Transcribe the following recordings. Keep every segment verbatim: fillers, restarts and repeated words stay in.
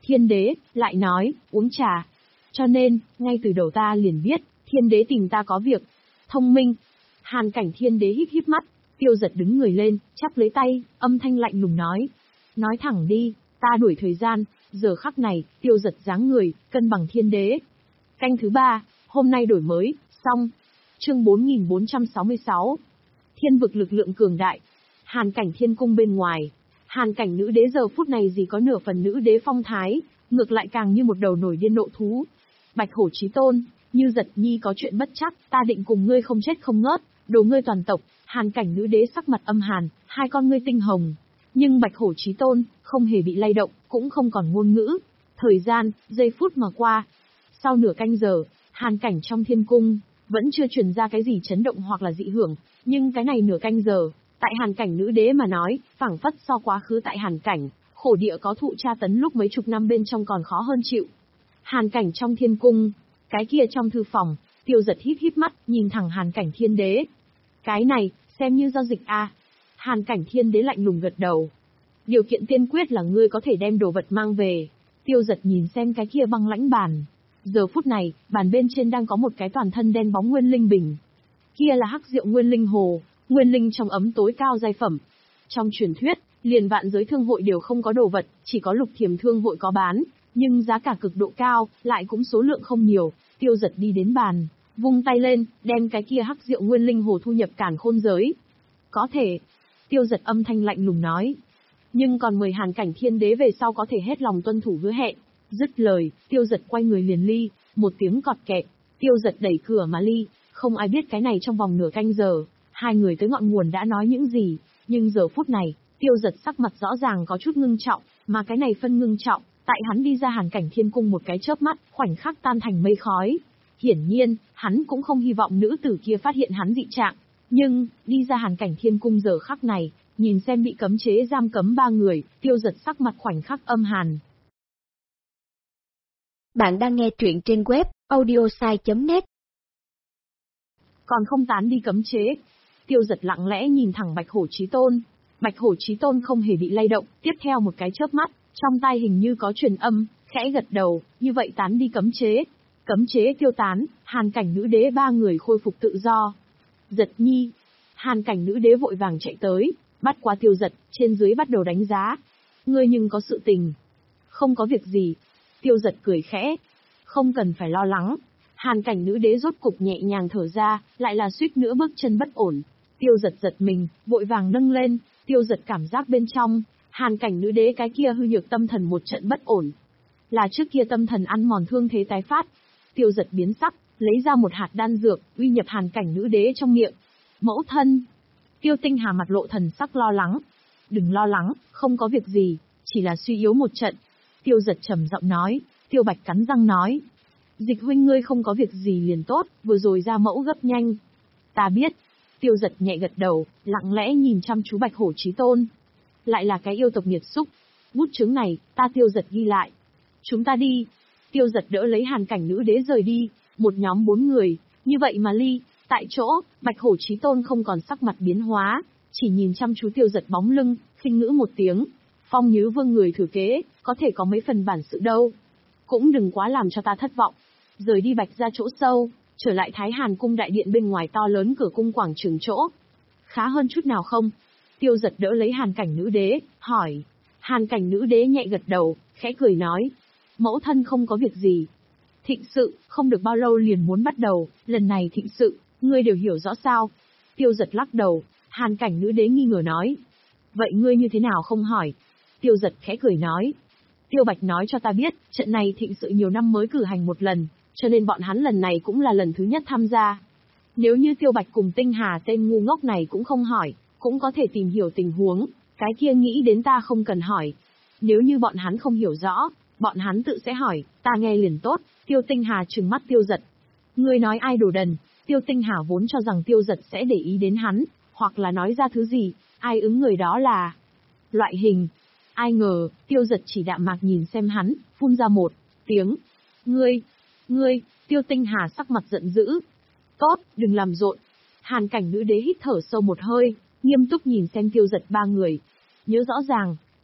Thiên đế, lại nói, uống trà. Cho nên, ngay từ đầu ta liền biết, thiên đế tìm ta có việc. Thông minh. Hàn cảnh thiên đế híp híp mắt, Tiêu Giật đứng người lên, chắp lấy tay, âm thanh lạnh lùng nói. Nói thẳng đi, ta đuổi thời gian, giờ khắc này, Tiêu Giật dáng người, cân bằng thiên đế. Canh thứ ba, hôm nay đổi mới, xong. Chương bốn nghìn bốn trăm sáu mươi sáu. Thiên vực lực lượng cường đại. Hàn cảnh thiên cung bên ngoài. Hàn cảnh nữ đế giờ phút này gì có nửa phần nữ đế phong thái, ngược lại càng như một đầu nổi điên nộ thú. Bạch hổ chí tôn, Như Giật Nhi có chuyện bất chắc, ta định cùng ngươi không chết không ngớt, đồ ngươi toàn tộc. Hàn cảnh nữ đế sắc mặt âm hàn, hai con ngươi tinh hồng. Nhưng Bạch hổ chí tôn, không hề bị lay động, cũng không còn ngôn ngữ. Thời gian, giây phút mà qua. Sau nửa canh giờ, hàn cảnh trong thiên cung, vẫn chưa truyền ra cái gì chấn động hoặc là dị hưởng, nhưng cái này nửa canh giờ, tại hàn cảnh nữ đế mà nói, phảng phất so quá khứ tại hàn cảnh, khổ địa có thụ tra tấn lúc mấy chục năm bên trong còn khó hơn chịu. Hàn cảnh trong thiên cung, cái kia trong thư phòng, Tiêu Giật híp híp mắt, nhìn thẳng hàn cảnh thiên đế. Cái này, xem như giao dịch a. Hàn cảnh thiên đế lạnh lùng gật đầu. Điều kiện tiên quyết là ngươi có thể đem đồ vật mang về. Tiêu Giật nhìn xem cái kia băng lãnh bàn. Giờ phút này, bàn bên trên đang có một cái toàn thân đen bóng nguyên linh bình. Kia là hắc rượu nguyên linh hồ, nguyên linh trong ấm tối cao giai phẩm. Trong truyền thuyết, liền vạn giới thương hội đều không có đồ vật, chỉ có lục thiềm thương hội có bán, nhưng giá cả cực độ cao, lại cũng số lượng không nhiều. Tiêu Giật đi đến bàn, vung tay lên, đem cái kia hắc rượu nguyên linh hồ thu nhập càn khôn giới. Có thể. Tiêu Giật âm thanh lạnh lùng nói. Nhưng còn mời hàn cảnh thiên đế về sau có thể hết lòng tuân thủ hứa hẹn. Dứt lời, Tiêu Giật quay người liền ly, một tiếng cọt kẹt, Tiêu Giật đẩy cửa mà ly, không ai biết cái này trong vòng nửa canh giờ, hai người tới ngọn nguồn đã nói những gì, nhưng giờ phút này, Tiêu Giật sắc mặt rõ ràng có chút ngưng trọng, mà cái này phân ngưng trọng, tại hắn đi ra hàn cảnh thiên cung một cái chớp mắt, khoảnh khắc tan thành mây khói. Hiển nhiên, hắn cũng không hy vọng nữ tử kia phát hiện hắn dị trạng, nhưng, đi ra hàn cảnh thiên cung giờ khắc này, nhìn xem bị cấm chế giam cấm ba người, Tiêu Giật sắc mặt khoảnh khắc âm hàn. Bạn đang nghe truyện trên web audiosai chấm net. Còn không tán đi cấm chế. Tiêu Giật lặng lẽ nhìn thẳng Bạch hổ chí tôn. Bạch hổ chí tôn không hề bị lay động, tiếp theo một cái chớp mắt, trong tai hình như có truyền âm, khẽ gật đầu, như vậy tán đi cấm chế. Cấm chế tiêu tán, hàn cảnh nữ đế ba người khôi phục tự do. Giật Nhi. Hàn cảnh nữ đế vội vàng chạy tới, bắt qua Tiêu Giật, trên dưới bắt đầu đánh giá. Ngươi nhưng có sự tình. Không có việc gì. Tiêu Giật cười khẽ. Không cần phải lo lắng. Hàn cảnh nữ đế rốt cục nhẹ nhàng thở ra, lại là suýt nữa bước chân bất ổn. Tiêu Giật giật mình, vội vàng nâng lên, Tiêu Giật cảm giác bên trong, hàn cảnh nữ đế cái kia hư nhược tâm thần một trận bất ổn. Là trước kia tâm thần ăn mòn thương thế tái phát. Tiêu Giật biến sắc, lấy ra một hạt đan dược, uy nhập hàn cảnh nữ đế trong miệng. Mẫu thân. Tiêu Tinh Hà mặt lộ thần sắc lo lắng. Đừng lo lắng, không có việc gì, chỉ là suy yếu một trận. Tiêu Giật trầm giọng nói. Tiêu Bạch cắn răng nói. Dịch huynh ngươi không có việc gì liền tốt, vừa rồi ra mẫu gấp nhanh. Ta biết. Tiêu Giật nhẹ gật đầu, lặng lẽ nhìn chăm chú Bạch hổ chí tôn. Lại là cái yêu tộc nghiệt xúc. Bút chứng này, ta Tiêu Giật ghi lại. Chúng ta đi. Tiêu Giật đỡ lấy hàn cảnh nữ đế rời đi, một nhóm bốn người, như vậy mà ly. Tại chỗ, Bạch hổ chí tôn không còn sắc mặt biến hóa, chỉ nhìn chăm chú Tiêu Giật bóng lưng, khinh ngữ một tiếng. Phong Nhứ Vương người thừa kế, có thể có mấy phần bản sự đâu. Cũng đừng quá làm cho ta thất vọng. Rời đi Bạch ra chỗ sâu, trở lại Thái Hàn cung đại điện bên ngoài to lớn cửa cung quảng trường chỗ. Khá hơn chút nào không? Tiêu Giật đỡ lấy hàn cảnh nữ đế, hỏi. Hàn cảnh nữ đế nhẹ gật đầu, khẽ cười nói. Mẫu thân không có việc gì. Thịnh sự, không được bao lâu liền muốn bắt đầu, lần này thịnh sự, ngươi đều hiểu rõ sao? Tiêu Giật lắc đầu, hàn cảnh nữ đế nghi ngờ nói. Vậy ngươi như thế nào không hỏi? Tiêu Giật khẽ cười nói. Tiêu Bạch nói cho ta biết, trận này thịnh sự nhiều năm mới cử hành một lần, cho nên bọn hắn lần này cũng là lần thứ nhất tham gia. Nếu như Tiêu Bạch cùng Tinh Hà tên ngu ngốc này cũng không hỏi, cũng có thể tìm hiểu tình huống, cái kia nghĩ đến ta không cần hỏi. Nếu như bọn hắn không hiểu rõ, bọn hắn tự sẽ hỏi, ta nghe liền tốt. Tiêu Tinh Hà trừng mắt Tiêu Giật. Ngươi nói ai đồ đần? Tiêu Tinh Hà vốn cho rằng Tiêu Giật sẽ để ý đến hắn, hoặc là nói ra thứ gì, ai ứng người đó là loại hình. Ai ngờ, Tiêu Giật chỉ đạm mạc nhìn xem hắn, phun ra một tiếng. Ngươi, ngươi, Tiêu Tinh Hà sắc mặt giận dữ. Tốt, đừng làm rộn. Hàn cảnh nữ đế hít thở sâu một hơi, nghiêm túc nhìn xem Tiêu Giật ba người. Nhớ rõ ràng,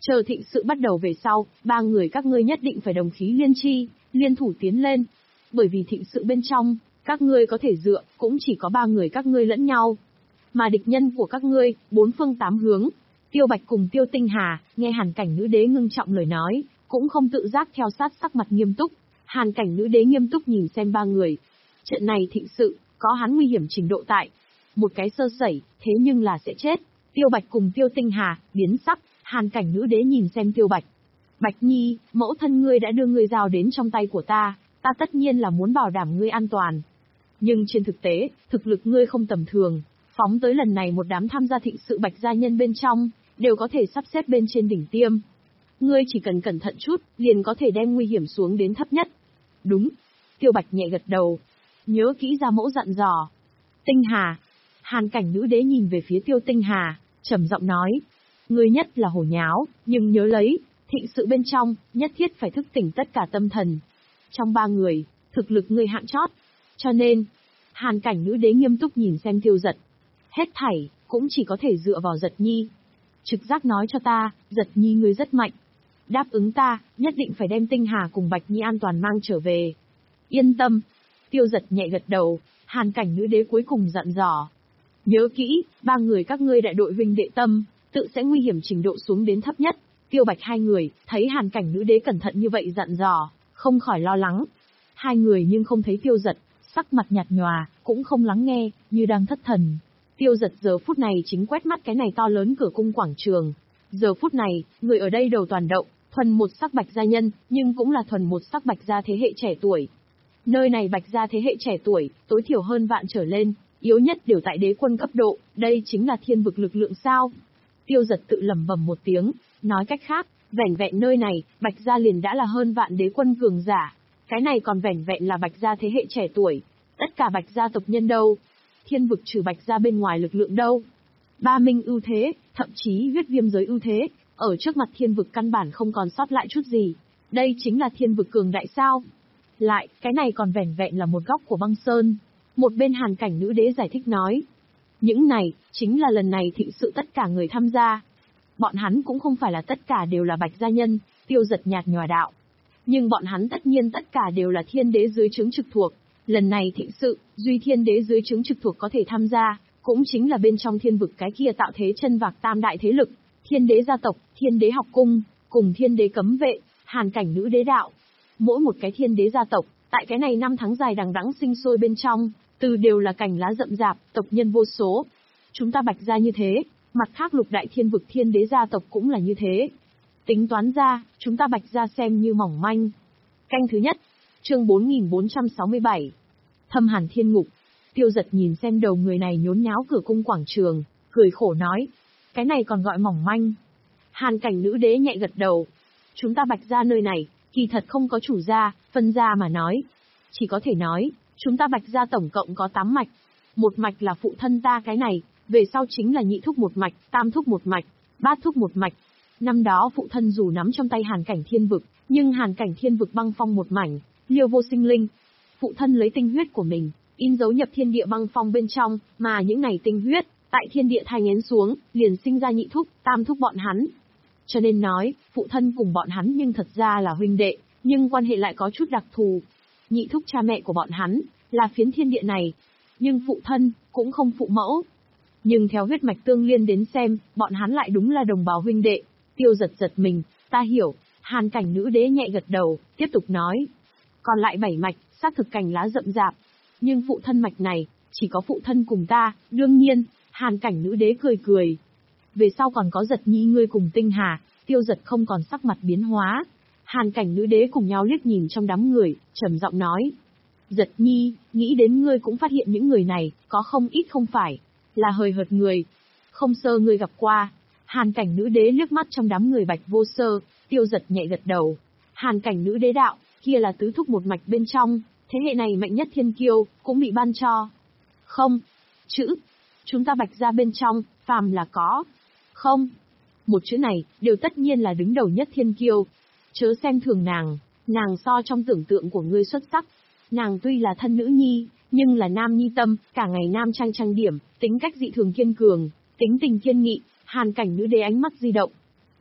Chờ thịnh sự bắt đầu về sau, ba người các ngươi nhất định phải đồng khí liên chi, liên thủ tiến lên. Bởi vì thịnh sự bên trong, các ngươi có thể dựa, cũng chỉ có ba người các ngươi lẫn nhau. Mà địch nhân của các ngươi, bốn phương tám hướng, Tiêu Bạch cùng Tiêu Tinh Hà, nghe Hàn Cảnh Nữ Đế ngưng trọng lời nói, cũng không tự giác theo sát sắc mặt nghiêm túc. Hàn Cảnh Nữ Đế nghiêm túc nhìn xem ba người. Trận này thịnh sự, có hắn nguy hiểm trình độ tại. Một cái sơ sẩy, thế nhưng là sẽ chết. Tiêu Bạch cùng Tiêu Tinh Hà, biến sắc, Hàn Cảnh Nữ Đế nhìn xem Tiêu Bạch. Bạch Nhi, mẫu thân ngươi đã đưa ngươi giao đến trong tay của ta, ta tất nhiên là muốn bảo đảm ngươi an toàn. Nhưng trên thực tế, thực lực ngươi không tầm thường, phóng tới lần này một đám tham gia thịnh sự Bạch gia nhân bên trong, đều có thể sắp xếp bên trên đỉnh tiêm. Ngươi chỉ cần cẩn thận chút, liền có thể đem nguy hiểm xuống đến thấp nhất. Đúng. Tiêu Bạch nhẹ gật đầu. Nhớ kỹ ra mẫu dặn dò. Tinh Hà. Hàn Cảnh Nữ Đế nhìn về phía Tiêu Tinh Hà, trầm giọng nói. Ngươi nhất là hồ nháo, nhưng nhớ lấy, thịnh sự bên trong, nhất thiết phải thức tỉnh tất cả tâm thần. Trong ba người, thực lực ngươi hạng chót. Cho nên, Hàn Cảnh Nữ Đế nghiêm túc nhìn xem Tiêu Giật. Hết thảy, cũng chỉ có thể dựa vào Giật Nhi. Trực giác nói cho ta, Giật Nhi ngươi rất mạnh. Đáp ứng ta, nhất định phải đem Tinh Hà cùng Bạch Nhi an toàn mang trở về. Yên tâm. Tiêu Giật nhẹ gật đầu, Hàn Cảnh Nữ Đế cuối cùng dặn dò. Nhớ kỹ, ba người các ngươi đại đội huynh đệ tâm, tự sẽ nguy hiểm trình độ xuống đến thấp nhất. Tiêu Bạch hai người, thấy Hàn Cảnh Nữ Đế cẩn thận như vậy dặn dò, không khỏi lo lắng. Hai người nhưng không thấy Tiêu Giật, sắc mặt nhạt nhòa, cũng không lắng nghe, như đang thất thần. Tiêu Giật giờ phút này chính quét mắt cái này to lớn cửa cung quảng trường. Giờ phút này, người ở đây đầu toàn động, thuần một sắc Bạch gia nhân, nhưng cũng là thuần một sắc Bạch gia thế hệ trẻ tuổi. Nơi này Bạch gia thế hệ trẻ tuổi, tối thiểu hơn vạn trở lên, yếu nhất đều tại đế quân cấp độ, đây chính là thiên vực lực lượng sao. Tiêu Giật tự lẩm bẩm một tiếng, nói cách khác, vẻn vẹn nơi này, Bạch gia liền đã là hơn vạn đế quân cường giả. Cái này còn vẻn vẹn là Bạch gia thế hệ trẻ tuổi. Tất cả Bạch gia tộc nhân đâu? Thiên vực trừ Bạch gia bên ngoài lực lượng đâu? Ba minh ưu thế, thậm chí huyết viêm giới ưu thế, ở trước mặt thiên vực căn bản không còn sót lại chút gì. Đây chính là thiên vực cường đại sao? Lại, cái này còn vẻn vẹn là một góc của băng sơn. Một bên Hàn Cảnh Nữ Đế giải thích nói. Những này, chính là lần này thịnh sự tất cả người tham gia. Bọn hắn cũng không phải là tất cả đều là Bạch gia nhân, Tiêu Giật nhạt nhòa đạo. Nhưng bọn hắn tất nhiên tất cả đều là thiên đế dưới trướng trực thuộc. Lần này thịnh sự, duy thiên đế dưới trướng trực thuộc có thể tham gia, cũng chính là bên trong thiên vực cái kia tạo thế chân vạc tam đại thế lực, thiên đế gia tộc, thiên đế học cung, cùng thiên đế cấm vệ, Hàn Cảnh Nữ Đế đạo. Mỗi một cái thiên đế gia tộc, tại cái này năm tháng dài đằng đẵng sinh sôi bên trong, từ đều là cành lá rậm rạp, tộc nhân vô số. Chúng ta Bạch gia như thế, mặt khác lục đại thiên vực thiên đế gia tộc cũng là như thế. Tính toán ra, chúng ta Bạch gia xem như mỏng manh. Canh thứ nhất, chương bốn nghìn bốn trăm sáu mươi bảy. Thâm Hàn Thiên Ngục. Tiêu Giật nhìn xem đầu người này nhốn nháo cửa cung quảng trường, cười khổ nói. Cái này còn gọi mỏng manh. Hàn Cảnh Nữ Đế nhẹ gật đầu. Chúng ta Bạch gia nơi này, kỳ thật không có chủ gia, phân gia mà nói. Chỉ có thể nói, chúng ta Bạch gia tổng cộng có tám mạch. Một mạch là phụ thân ta cái này, về sau chính là nhị thúc một mạch, tam thúc một mạch, bát thúc một mạch. Năm đó phụ thân dù nắm trong tay Hàn Cảnh Thiên Vực, nhưng Hàn Cảnh Thiên Vực băng phong một mảnh, liêu vô sinh linh. Phụ thân lấy tinh huyết của mình, in dấu nhập thiên địa băng phong bên trong, mà những này tinh huyết, tại thiên địa thai nghén xuống, liền sinh ra nhị thúc, tam thúc bọn hắn. Cho nên nói, phụ thân cùng bọn hắn nhưng thật ra là huynh đệ, nhưng quan hệ lại có chút đặc thù. Nhị thúc cha mẹ của bọn hắn, là phiến thiên địa này. Nhưng phụ thân, cũng không phụ mẫu. Nhưng theo huyết mạch tương liên đến xem, bọn hắn lại đúng là đồng bào huynh đệ. Tiêu Giật giật mình, ta hiểu. Hàn Cảnh Nữ Đế nhẹ gật đầu, tiếp tục nói. Còn lại bảy mạch, xác thực cành lá rậm rạp. Nhưng phụ thân mạch này, chỉ có phụ thân cùng ta, đương nhiên. Hàn Cảnh Nữ Đế cười cười. Về sau còn có Giật Nhi ngươi cùng Tinh Hà. Tiêu Giật không còn sắc mặt biến hóa. Hàn Cảnh Nữ Đế cùng nhau liếc nhìn trong đám người, trầm giọng nói. Giật Nhi, nghĩ đến ngươi cũng phát hiện những người này, có không ít không phải, là hời hợt người. Không sơ ngươi gặp qua. Hàn Cảnh Nữ Đế liếc mắt trong đám người Bạch vô sơ, Tiêu Giật nhẹ gật đầu. Hàn Cảnh Nữ Đế đạo, kia là tứ thúc một mạch bên trong, thế hệ này mạnh nhất thiên kiêu, cũng bị ban cho. Không. Chữ. Chúng ta Bạch gia bên trong, phàm là có. Không. Một chữ này, đều tất nhiên là đứng đầu nhất thiên kiêu. Chớ xem thường nàng, nàng so trong tưởng tượng của ngươi xuất sắc. Nàng tuy là thân nữ nhi, nhưng là nam nhi tâm, cả ngày nam trang trang điểm, tính cách dị thường kiên cường, tính tình kiên nghị. Hàn Cảnh Nữ Đế ánh mắt di động.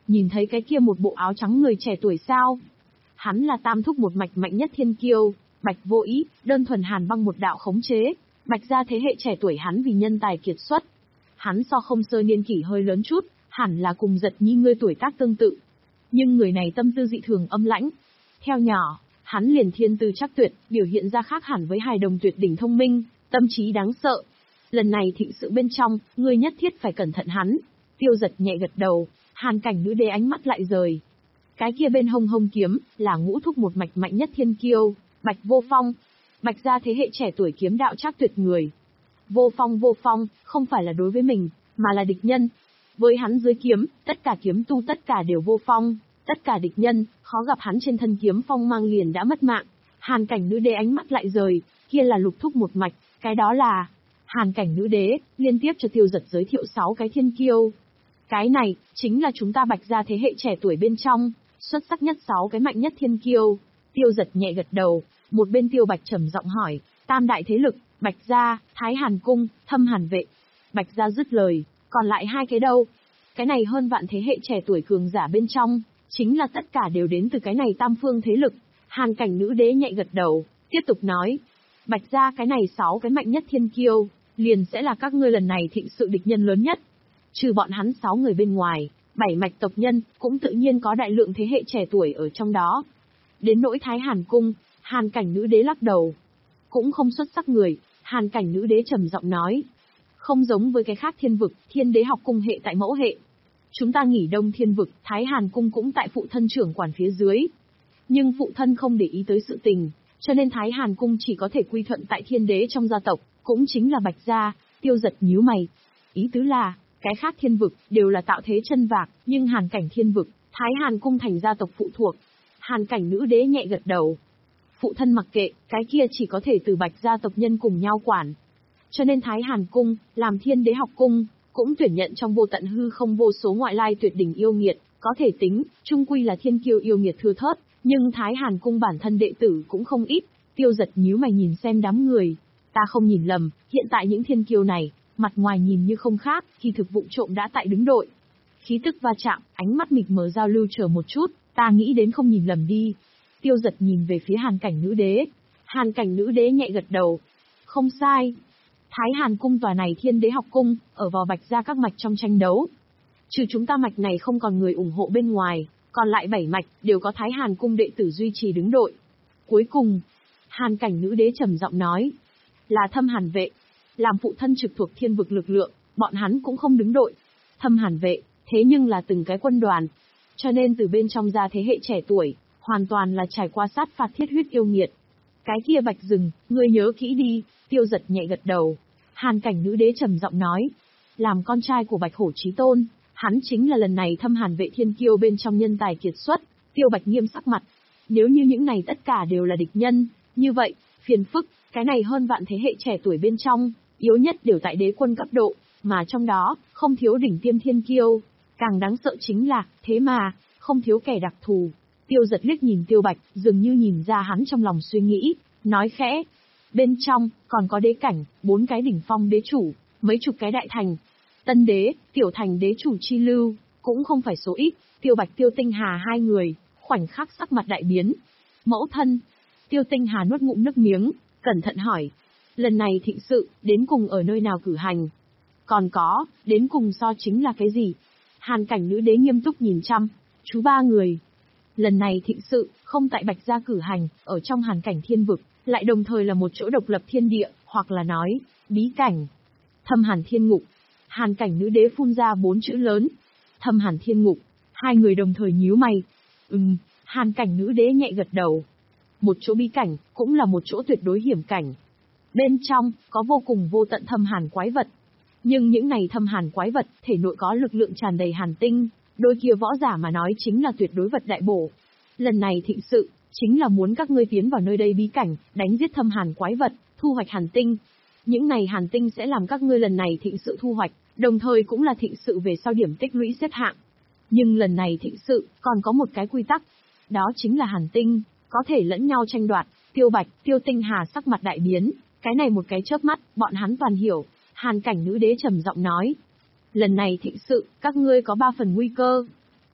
nhìn thấy cái kia một bộ áo trắng người trẻ tuổi sao? Hắn là tam thúc một mạch mạnh nhất thiên kiêu, Bạch Vô Ý, đơn thuần hàn băng một đạo khống chế, Bạch gia thế hệ trẻ tuổi hắn vì nhân tài kiệt xuất. Hắn so Không Sơ niên kỷ hơi lớn chút, hẳn là cùng Giật Nhi ngươi tuổi tác tương tự. Nhưng người này tâm tư dị thường âm lãnh. Theo nhỏ, hắn liền thiên tư chắc tuyệt, biểu hiện ra khác hẳn với hài đồng tuyệt đỉnh thông minh, tâm trí đáng sợ. Lần này thịnh sự bên trong, ngươi nhất thiết phải cẩn thận hắn. Tiêu Giật nhẹ gật đầu, Hàn Cảnh Nữ Đế ánh mắt lại rời. Cái kia bên hông hông kiếm, là ngũ thúc một mạch mạnh nhất thiên kiêu, Bạch Vô Phong. Bạch gia thế hệ trẻ tuổi kiếm đạo chắc tuyệt người. Vô Phong Vô Phong, không phải là đối với mình, mà là địch nhân. Với hắn dưới kiếm, tất cả kiếm tu tất cả đều vô phong, tất cả địch nhân, khó gặp hắn trên thân kiếm phong mang liền đã mất mạng. Hàn Cảnh Nữ Đế ánh mắt lại rời, kia là lục thúc một mạch, cái đó là... Hàn Cảnh Nữ Đế, liên tiếp cho Tiêu Giật giới thiệu sáu cái thiên kiêu. Cái này, chính là chúng ta Bạch gia thế hệ trẻ tuổi bên trong, xuất sắc nhất sáu cái mạnh nhất thiên kiêu. Tiêu Giật nhẹ gật đầu, một bên Tiêu Bạch trầm giọng hỏi, tam đại thế lực, Bạch gia, Thái Hàn Cung, Thâm Hàn Vệ. Bạch gia dứt lời, còn lại hai cái đâu? Cái này hơn vạn thế hệ trẻ tuổi cường giả bên trong, chính là tất cả đều đến từ cái này tam phương thế lực. Hàn Cảnh Nữ Đế nhẹ gật đầu, tiếp tục nói, Bạch gia cái này sáu cái mạnh nhất thiên kiêu, liền sẽ là các ngươi lần này thịnh sự địch nhân lớn nhất. Trừ bọn hắn sáu người bên ngoài, bảy mạch tộc nhân, cũng tự nhiên có đại lượng thế hệ trẻ tuổi ở trong đó. Đến nỗi Thái Hàn Cung, Hàn Cảnh Nữ Đế lắc đầu. Cũng không xuất sắc người, Hàn Cảnh Nữ Đế trầm giọng nói. Không giống với cái khác thiên vực, thiên đế học cung hệ tại mẫu hệ. Chúng ta nghỉ đông thiên vực, Thái Hàn Cung cũng tại phụ thân trưởng quản phía dưới. Nhưng phụ thân không để ý tới sự tình, cho nên Thái Hàn Cung chỉ có thể quy thuận tại thiên đế trong gia tộc, cũng chính là Bạch gia. Tiêu Giật nhíu mày. Ý tứ là, cái khác thiên vực, đều là tạo thế chân vạc, nhưng Hàn Cảnh thiên vực, Thái Hàn Cung thành gia tộc phụ thuộc. Hàn Cảnh Nữ Đế nhẹ gật đầu. Phụ thân mặc kệ, cái kia chỉ có thể từ Bạch gia tộc nhân cùng nhau quản. Cho nên Thái Hàn Cung, làm thiên đế học cung, cũng tuyển nhận trong vô tận hư không vô số ngoại lai tuyệt đỉnh yêu nghiệt, có thể tính, chung quy là thiên kiêu yêu nghiệt thưa thớt, nhưng Thái Hàn Cung bản thân đệ tử cũng không ít. Tiêu Giật nhíu mày nhìn xem đám người. Ta không nhìn lầm, hiện tại những thiên kiêu này, mặt ngoài nhìn như không khác, khi thực vụ trộm đã tại đứng đội. Khí tức va chạm, ánh mắt mịt mờ giao lưu chờ một chút, ta nghĩ đến không nhìn lầm đi. Tiêu Giật nhìn về phía Hàn Cảnh Nữ Đế. Hàn Cảnh Nữ Đế nhẹ gật đầu. Không sai. Thái Hàn Cung tòa này thiên đế học cung, ở vào Bạch gia các mạch trong tranh đấu. Trừ chúng ta mạch này không còn người ủng hộ bên ngoài, còn lại bảy mạch, đều có Thái Hàn Cung đệ tử duy trì đứng đội. Cuối cùng, Hàn Cảnh Nữ Đế trầm giọng nói, là Thâm Hàn Vệ. Làm phụ thân trực thuộc thiên vực lực lượng, bọn hắn cũng không đứng đội. Thâm Hàn Vệ, thế nhưng là từng cái quân đoàn. Cho nên từ bên trong ra thế hệ trẻ tuổi, hoàn toàn là trải qua sát phạt thiết huyết yêu nghiệt. Cái kia Bạch Rừng, ngươi nhớ kỹ đi. Tiêu Giật nhẹ gật đầu. Hàn Cảnh Nữ Đế trầm giọng nói, làm con trai của Bạch Hổ Chí Tôn, hắn chính là lần này Thâm Hàn Vệ thiên kiêu bên trong nhân tài kiệt xuất. Tiêu Bạch nghiêm sắc mặt. Nếu như những này tất cả đều là địch nhân, như vậy, phiền phức, cái này hơn vạn thế hệ trẻ tuổi bên trong, yếu nhất đều tại đế quân cấp độ, mà trong đó, không thiếu đỉnh tiêm thiên kiêu. Càng đáng sợ chính là, thế mà, không thiếu kẻ đặc thù. Tiêu Giật liếc nhìn Tiêu Bạch, dường như nhìn ra hắn trong lòng suy nghĩ, nói khẽ. Bên trong, còn có đế cảnh, bốn cái đỉnh phong đế chủ, mấy chục cái đại thành. Tân đế, tiểu thành đế chủ chi lưu, cũng không phải số ít. Tiêu Bạch Tiêu Tinh Hà hai người, khoảnh khắc sắc mặt đại biến. Mẫu thân. Tiêu Tinh Hà nuốt ngụm nước miếng, cẩn thận hỏi. Lần này thịnh sự, đến cùng ở nơi nào cử hành? Còn có, đến cùng so chính là cái gì? Hàn Cảnh Nữ Đế nghiêm túc nhìn chăm, chú ba người. Lần này thịnh sự, không tại Bạch gia cử hành, ở trong Hàn Cảnh thiên vực, lại đồng thời là một chỗ độc lập thiên địa, hoặc là nói, bí cảnh. Thâm Hàn Thiên Ngục. Hàn Cảnh Nữ Đế phun ra bốn chữ lớn. Thâm Hàn Thiên Ngục. Hai người đồng thời nhíu mày. Ừm, Hàn Cảnh Nữ Đế nhẹ gật đầu. Một chỗ bí cảnh, cũng là một chỗ tuyệt đối hiểm cảnh. Bên trong, có vô cùng vô tận thâm hàn quái vật. Nhưng những này thâm hàn quái vật, thể nội có lực lượng tràn đầy hàn tinh, đôi kia võ giả mà nói chính là tuyệt đối vật đại bổ. Lần này thịnh sự, chính là muốn các ngươi tiến vào nơi đây bí cảnh, đánh giết thâm hàn quái vật, thu hoạch hàn tinh. Những này hàn tinh sẽ làm các ngươi lần này thịnh sự thu hoạch, đồng thời cũng là thịnh sự về sau điểm tích lũy xếp hạng. Nhưng lần này thịnh sự, còn có một cái quy tắc. Đó chính là hàn tinh, có thể lẫn nhau tranh đoạt. Tiêu Bạch, Tiêu Tinh Hà sắc mặt đại biến. Cái này một cái chớp mắt, bọn hắn toàn hiểu. Hàn Cảnh Nữ Đế trầm giọng nói. Lần này thịnh sự, các ngươi có ba phần nguy cơ.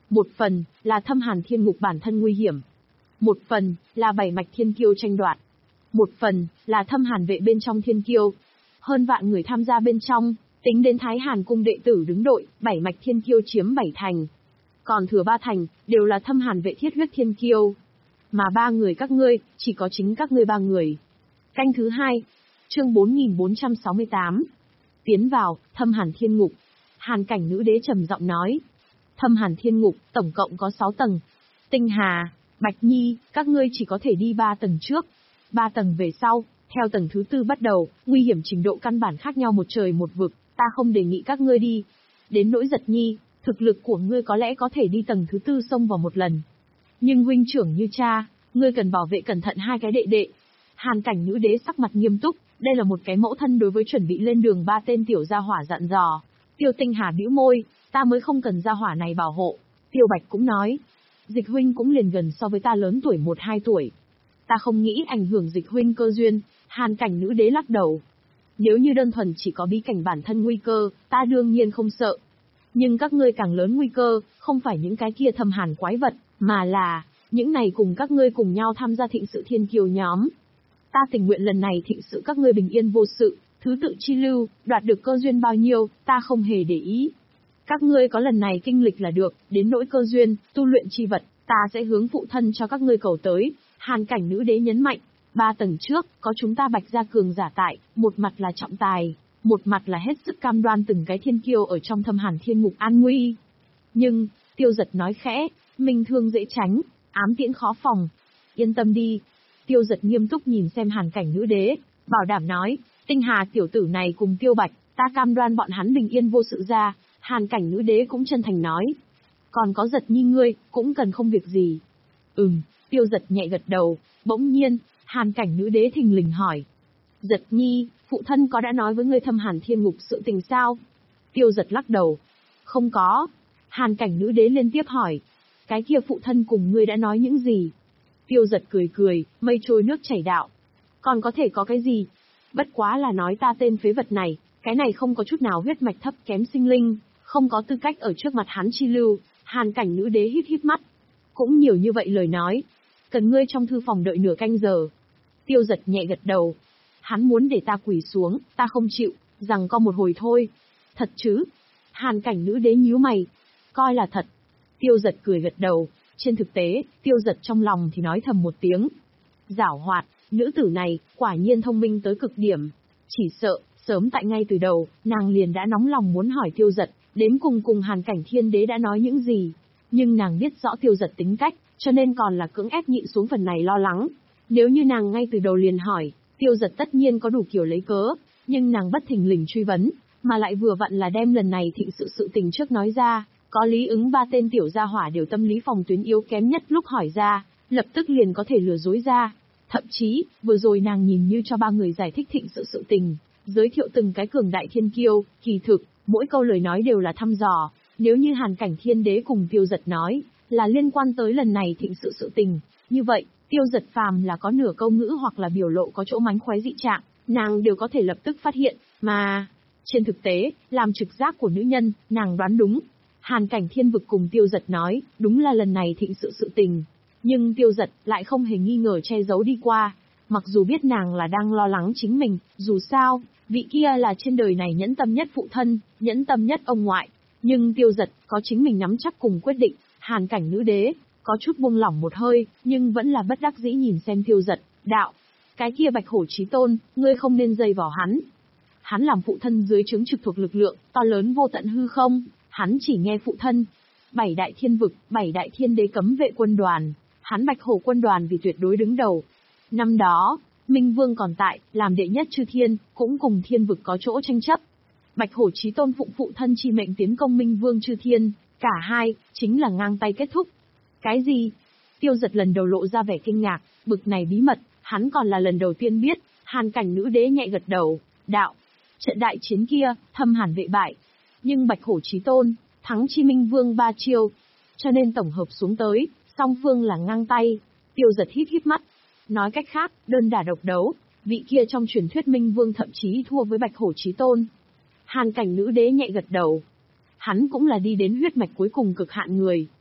Một phần là Thâm Hàn Thiên Ngục bản thân nguy hiểm. Một phần là bảy mạch thiên kiêu tranh đoạt. Một phần là Thâm Hàn vệ bên trong thiên kiêu. Hơn vạn người tham gia bên trong, tính đến Thái Hàn cung đệ tử đứng đội, bảy mạch thiên kiêu chiếm bảy thành. Còn thừa ba thành, đều là Thâm Hàn vệ thiết huyết thiên kiêu. Mà ba người các ngươi, chỉ có chính các ngươi ba người. Canh thứ hai, chương bốn nghìn bốn trăm sáu mươi tám. Tiến vào, Thâm Hàn Thiên Ngục. Hàn Cảnh Nữ Đế trầm giọng nói. Thâm Hàn Thiên Ngục, tổng cộng có sáu tầng. Tinh Hà, Bạch Nhi, các ngươi chỉ có thể đi ba tầng trước. Ba tầng về sau, theo tầng thứ tư bắt đầu, nguy hiểm trình độ căn bản khác nhau một trời một vực, ta không đề nghị các ngươi đi. Đến nỗi Giật Nhi, thực lực của ngươi có lẽ có thể đi tầng thứ tư xông vào một lần. Nhưng huynh trưởng như cha, ngươi cần bảo vệ cẩn thận hai cái đệ đệ. Hàn Cảnh Nữ Đế sắc mặt nghiêm túc, đây là một cái mẫu thân đối với chuẩn bị lên đường ba tên tiểu gia hỏa dặn dò. Tiêu Tinh Hà bĩu môi, ta mới không cần gia hỏa này bảo hộ. Tiêu Bạch cũng nói, Dịch huynh cũng liền gần so với ta lớn tuổi một hai tuổi. Ta không nghĩ ảnh hưởng Dịch huynh cơ duyên. Hàn Cảnh Nữ Đế lắc đầu. Nếu như đơn thuần chỉ có bí cảnh bản thân nguy cơ, ta đương nhiên không sợ. Nhưng các ngươi càng lớn nguy cơ, không phải những cái kia thâm hàn quái vật, mà là những này cùng các ngươi cùng nhau tham gia thịnh sự thiên kiều nhóm. Ta tình nguyện lần này thịnh sự các ngươi bình yên vô sự, thứ tự chi lưu, đoạt được cơ duyên bao nhiêu, ta không hề để ý. Các ngươi có lần này kinh lịch là được, đến nỗi cơ duyên, tu luyện chi vật, ta sẽ hướng phụ thân cho các ngươi cầu tới. Hàn Cảnh Nữ Đế nhấn mạnh, ba tầng trước, có chúng ta Bạch gia cường giả tại, một mặt là trọng tài, một mặt là hết sức cam đoan từng cái thiên kiêu ở trong Thâm Hàn Thiên Ngục an nguy. Nhưng, Tiêu Giật nói khẽ, minh thương dễ tránh, ám tiễn khó phòng. Yên tâm đi. Tiêu Giật nghiêm túc nhìn xem Hàn Cảnh Nữ Đế, bảo đảm nói, Tinh Hà tiểu tử này cùng Tiêu Bạch, ta cam đoan bọn hắn bình yên vô sự ra. Hàn Cảnh Nữ Đế cũng chân thành nói. Còn có Giật Nhi ngươi, cũng cần không việc gì. Ừm, Tiêu Giật nhẹ gật đầu, bỗng nhiên, Hàn Cảnh Nữ Đế thình lình hỏi. Giật Nhi, phụ thân có đã nói với ngươi Thâm Hàn Thiên Ngục sự tình sao? Tiêu Giật lắc đầu. Không có. Hàn Cảnh Nữ Đế liên tiếp hỏi. Cái kia phụ thân cùng ngươi đã nói những gì? Tiêu Giật cười cười, mây trôi nước chảy đạo. Còn có thể có cái gì? Bất quá là nói ta tên phế vật này, cái này không có chút nào huyết mạch thấp kém sinh linh, không có tư cách ở trước mặt hắn chi lưu. Hàn Cảnh Nữ Đế híp híp mắt. Cũng nhiều như vậy lời nói. Cần ngươi trong thư phòng đợi nửa canh giờ. Tiêu Giật nhẹ gật đầu. Hắn muốn để ta quỳ xuống, ta không chịu, rằng có một hồi thôi. Thật chứ? Hàn Cảnh Nữ Đế nhíu mày. Coi là thật. Tiêu Giật cười gật đầu. Trên thực tế, Tiêu Giật trong lòng thì nói thầm một tiếng. Giảo hoạt, nữ tử này, quả nhiên thông minh tới cực điểm. Chỉ sợ, sớm tại ngay từ đầu, nàng liền đã nóng lòng muốn hỏi Tiêu Giật, đến cùng cùng Hàn Cảnh Thiên Đế đã nói những gì. Nhưng nàng biết rõ Tiêu Giật tính cách, cho nên còn là cưỡng ép nhịn xuống phần này lo lắng. Nếu như nàng ngay từ đầu liền hỏi, Tiêu Giật tất nhiên có đủ kiểu lấy cớ, nhưng nàng bất thình lình truy vấn, mà lại vừa vặn là đem lần này thịnh sự sự tình trước nói ra, có lý ứng ba tên tiểu gia hỏa đều tâm lý phòng tuyến yếu kém nhất lúc hỏi ra, lập tức liền có thể lừa dối ra. Thậm chí, vừa rồi nàng nhìn như cho ba người giải thích thịnh sự sự tình, giới thiệu từng cái cường đại thiên kiêu, kỳ thực, mỗi câu lời nói đều là thăm dò. Nếu như Hàn Cảnh Thiên Đế cùng Tiêu Giật nói, là liên quan tới lần này thịnh sự sự tình, như vậy, Tiêu Giật phàm là có nửa câu ngữ hoặc là biểu lộ có chỗ mánh khóe dị trạng, nàng đều có thể lập tức phát hiện, mà trên thực tế, làm trực giác của nữ nhân, nàng đoán đúng. Hàn Cảnh Thiên Vực cùng Tiêu Giật nói, đúng là lần này thịnh sự sự tình. Nhưng Tiêu Giật lại không hề nghi ngờ che giấu đi qua, mặc dù biết nàng là đang lo lắng chính mình, dù sao, vị kia là trên đời này nhẫn tâm nhất phụ thân, nhẫn tâm nhất ông ngoại. Nhưng Tiêu Giật có chính mình nắm chắc cùng quyết định. Hàn Cảnh Nữ Đế có chút buông lỏng một hơi, nhưng vẫn là bất đắc dĩ nhìn xem Tiêu Giật, đạo: cái kia Bạch Hổ Chí Tôn, ngươi không nên dây vào hắn. Hắn làm phụ thân dưới trướng trực thuộc lực lượng to lớn vô tận hư không, hắn chỉ nghe phụ thân. Bảy đại thiên vực, bảy đại thiên đế cấm vệ quân đoàn, hắn Bạch Hổ quân đoàn vì tuyệt đối đứng đầu. Năm đó, Minh Vương còn tại, làm đệ nhất chư thiên, cũng cùng thiên vực có chỗ tranh chấp. Bạch Hổ Chí Tôn phụng phụ thân chi mệnh tiến công Minh Vương chư thiên, cả hai, chính là ngang tay kết thúc. Cái gì? Tiêu Giật lần đầu lộ ra vẻ kinh ngạc, bực này bí mật, hắn còn là lần đầu tiên biết. Hàn Cảnh Nữ Đế nhẹ gật đầu, đạo: trận đại chiến kia, Thâm Hàn vệ bại, nhưng Bạch Hổ Chí Tôn thắng chi Minh Vương ba chiêu, cho nên tổng hợp xuống tới, song phương là ngang tay. Tiêu Giật híp híp mắt, nói cách khác, đơn đả độc đấu, vị kia trong truyền thuyết Minh Vương thậm chí thua với Bạch Hổ Chí Tôn. Hàn Cảnh Nữ Đế nhẹ gật đầu. Hắn cũng là đi đến huyết mạch cuối cùng cực hạn người.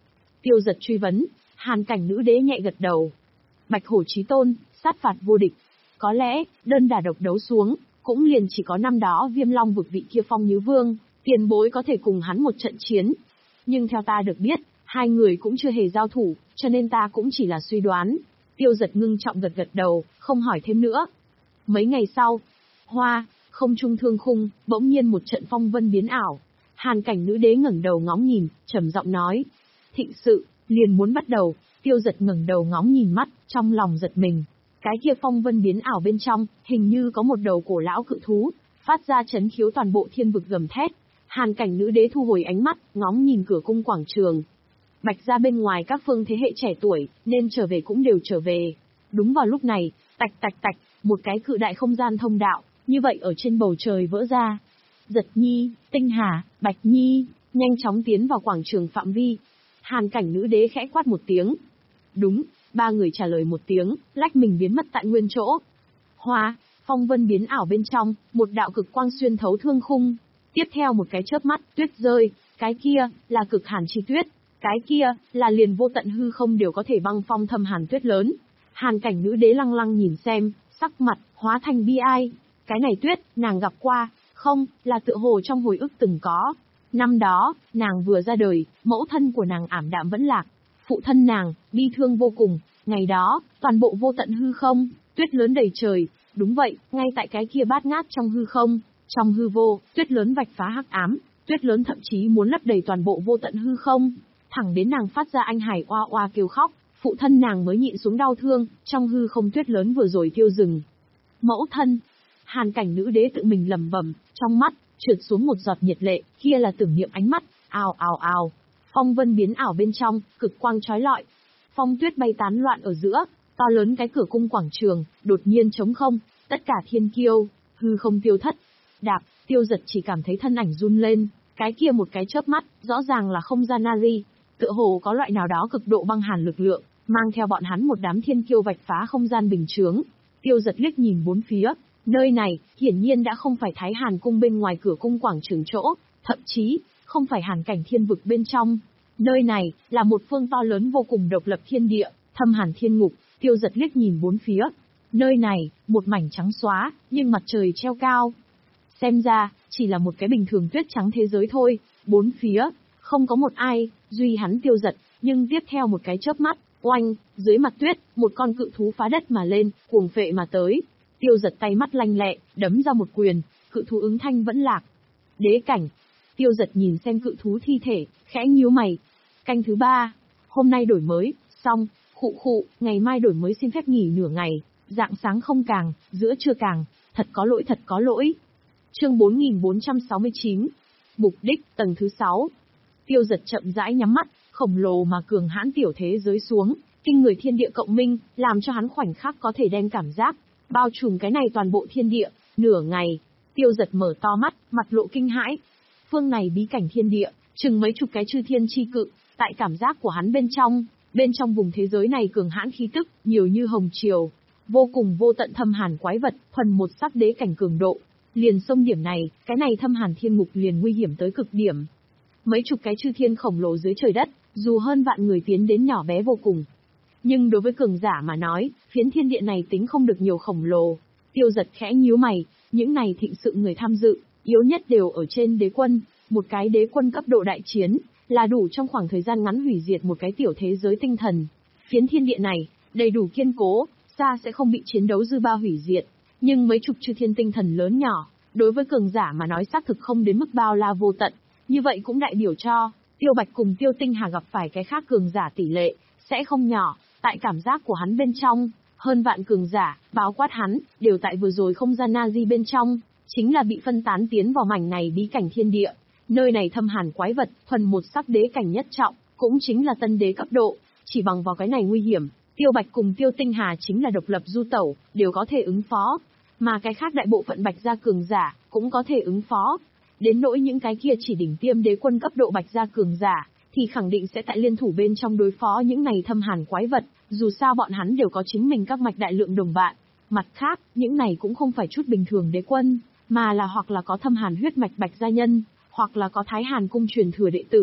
Tiêu Giật truy vấn. Hàn cảnh nữ đế nhẹ gật đầu. Bạch hổ chí tôn, sát phạt vô địch. Có lẽ, đơn đả độc đấu xuống, cũng liền chỉ có năm đó Viêm Long vực vị kia Phong Nhứ Vương, tiền bối có thể cùng hắn một trận chiến. Nhưng theo ta được biết, hai người cũng chưa hề giao thủ, cho nên ta cũng chỉ là suy đoán. Tiêu Giật ngưng trọng gật gật đầu, không hỏi thêm nữa. Mấy ngày sau, hoa, không trung thương khung, bỗng nhiên một trận phong vân biến ảo. Hàn cảnh nữ đế ngẩng đầu ngóng nhìn, trầm giọng nói. Thịnh sự, liền muốn bắt đầu. Tiêu Giật ngẩng đầu ngóng nhìn mắt, trong lòng giật mình. Cái kia phong vân biến ảo bên trong, hình như có một đầu cổ lão cự thú, phát ra chấn khiếu toàn bộ thiên vực gầm thét. Hàn cảnh nữ đế thu hồi ánh mắt, ngóng nhìn cửa cung quảng trường. Bạch ra bên ngoài các phương thế hệ trẻ tuổi, nên trở về cũng đều trở về. Đúng vào lúc này, tạch tạch tạch, một cái cự đại không gian thông đạo, như vậy ở trên bầu trời vỡ ra. Giật Nhi, Tinh Hà, Bạch Nhi, nhanh chóng tiến vào quảng trường phạm vi. Hàn cảnh nữ đế khẽ quát một tiếng. Đúng, ba người trả lời một tiếng, lách mình biến mất tại nguyên chỗ. Hoa, phong vân biến ảo bên trong, một đạo cực quang xuyên thấu thương khung. Tiếp theo một cái chớp mắt, tuyết rơi, cái kia, là cực hàn chi tuyết. Cái kia, là liền vô tận hư không đều có thể băng phong thâm hàn tuyết lớn. Hàn cảnh nữ đế lăng lăng nhìn xem, sắc mặt, hóa thành bi ai. Cái này tuyết, nàng gặp qua, không, là tựa hồ trong hồi ức từng có. Năm đó, nàng vừa ra đời, mẫu thân của nàng ảm đạm vẫn lạc. Phụ thân nàng, bi thương vô cùng, ngày đó, toàn bộ vô tận hư không, tuyết lớn đầy trời. Đúng vậy, ngay tại cái kia bát ngát trong hư không, trong hư vô, tuyết lớn vạch phá hắc ám, tuyết lớn thậm chí muốn lấp đầy toàn bộ vô tận hư không. Thẳng đến nàng phát ra anh hải oa oa kêu khóc, phụ thân nàng mới nhịn xuống đau thương, trong hư không tuyết lớn vừa rồi tiêu dừng. Mẫu thân, Hàn cảnh nữ đế tự mình lẩm bẩm, trong mắt trượt xuống một giọt nhiệt lệ, kia là tưởng niệm ánh mắt, ào ào ào, phong vân biến ảo bên trong, cực quang chói lọi, phong tuyết bay tán loạn ở giữa, to lớn cái cửa cung quảng trường, đột nhiên trống không, tất cả thiên kiêu, hư không tiêu thất. Đạp, Tiêu Giật chỉ cảm thấy thân ảnh run lên, cái kia một cái chớp mắt, rõ ràng là không gian Nari, tựa hồ có loại nào đó cực độ băng hàn lực lượng, mang theo bọn hắn một đám thiên kiêu vạch phá không gian bình chướng. Tiêu Giật liếc nhìn bốn phía, nơi này, hiển nhiên đã không phải Thái Hàn cung bên ngoài cửa cung quảng trường chỗ, thậm chí, không phải Hàn cảnh thiên vực bên trong. Nơi này, là một phương to lớn vô cùng độc lập thiên địa, thâm hàn thiên ngục. Tiêu Giật liếc nhìn bốn phía. Nơi này, một mảnh trắng xóa, nhưng mặt trời treo cao. Xem ra, chỉ là một cái bình thường tuyết trắng thế giới thôi. Bốn phía, không có một ai, duy hắn Tiêu Giật, nhưng tiếp theo một cái chớp mắt, oanh, dưới mặt tuyết, một con cự thú phá đất mà lên, cuồng phệ mà tới. Tiêu Giật tay mắt lanh lẹ, đấm ra một quyền, cự thú ứng thanh vẫn lạc. Đế cảnh. Tiêu Giật nhìn xem cự thú thi thể, khẽ nhíu mày. Canh thứ ba, hôm nay đổi mới, xong, khụ khụ, ngày mai đổi mới xin phép nghỉ nửa ngày, dạng sáng không càng, giữa trưa càng, thật có lỗi thật có lỗi. Chương bốn nghìn bốn trăm sáu mươi chín, mục đích, tầng thứ sáu. Tiêu Giật chậm rãi nhắm mắt, khổng lồ mà cường hãn tiểu thế giới xuống, kinh người thiên địa cộng minh, làm cho hắn khoảnh khắc có thể đem cảm giác bao trùm cái này toàn bộ thiên địa. Nửa ngày, Tiêu Giật mở to mắt, mặt lộ kinh hãi. Phương này bí cảnh thiên địa, chừng mấy chục cái chư thiên chi cự, tại cảm giác của hắn bên trong, bên trong vùng thế giới này cường hãn khí tức, nhiều như hồng triều, vô cùng vô tận thâm hàn quái vật, thuần một sắc đế cảnh cường độ. Liền sông điểm này, cái này thâm hàn thiên ngục liền nguy hiểm tới cực điểm. Mấy chục cái chư thiên khổng lồ dưới trời đất, dù hơn vạn người tiến đến nhỏ bé vô cùng. Nhưng đối với cường giả mà nói, phiến thiên địa này tính không được nhiều khổng lồ. Tiêu Giật khẽ nhíu mày, những này thịnh sự người tham dự, yếu nhất đều ở trên đế quân, một cái đế quân cấp độ đại chiến, là đủ trong khoảng thời gian ngắn hủy diệt một cái tiểu thế giới tinh thần. Phiến thiên địa này, đầy đủ kiên cố, xa sẽ không bị chiến đấu dư ba hủy diệt. Nhưng mấy chục chư thiên tinh thần lớn nhỏ, đối với cường giả mà nói xác thực không đến mức bao la vô tận. Như vậy cũng đại biểu cho, Tiêu Bạch cùng Tiêu Tinh Hà gặp phải cái khác cường giả tỷ lệ, sẽ không nhỏ. Tại cảm giác của hắn bên trong, hơn vạn cường giả, báo quát hắn, đều tại vừa rồi không gian Nazi bên trong, chính là bị phân tán tiến vào mảnh này bí cảnh thiên địa. Nơi này thâm hàn quái vật, thuần một sắc đế cảnh nhất trọng, cũng chính là tân đế cấp độ. Chỉ bằng vào cái này nguy hiểm, Tiêu Bạch cùng Tiêu Tinh Hà chính là độc lập du tẩu, đều có thể ứng phó. Mà cái khác đại bộ phận Bạch gia cường giả, cũng có thể ứng phó. Đến nỗi những cái kia chỉ đỉnh tiêm đế quân cấp độ Bạch gia cường giả, thì khẳng định sẽ tại liên thủ bên trong đối phó những này thâm hàn quái vật, dù sao bọn hắn đều có chính mình các mạch đại lượng đồng bạn. Mặt khác, những này cũng không phải chút bình thường đế quân, mà là hoặc là có thâm hàn huyết mạch Bạch gia nhân, hoặc là có Thái Hàn cung truyền thừa đệ tử,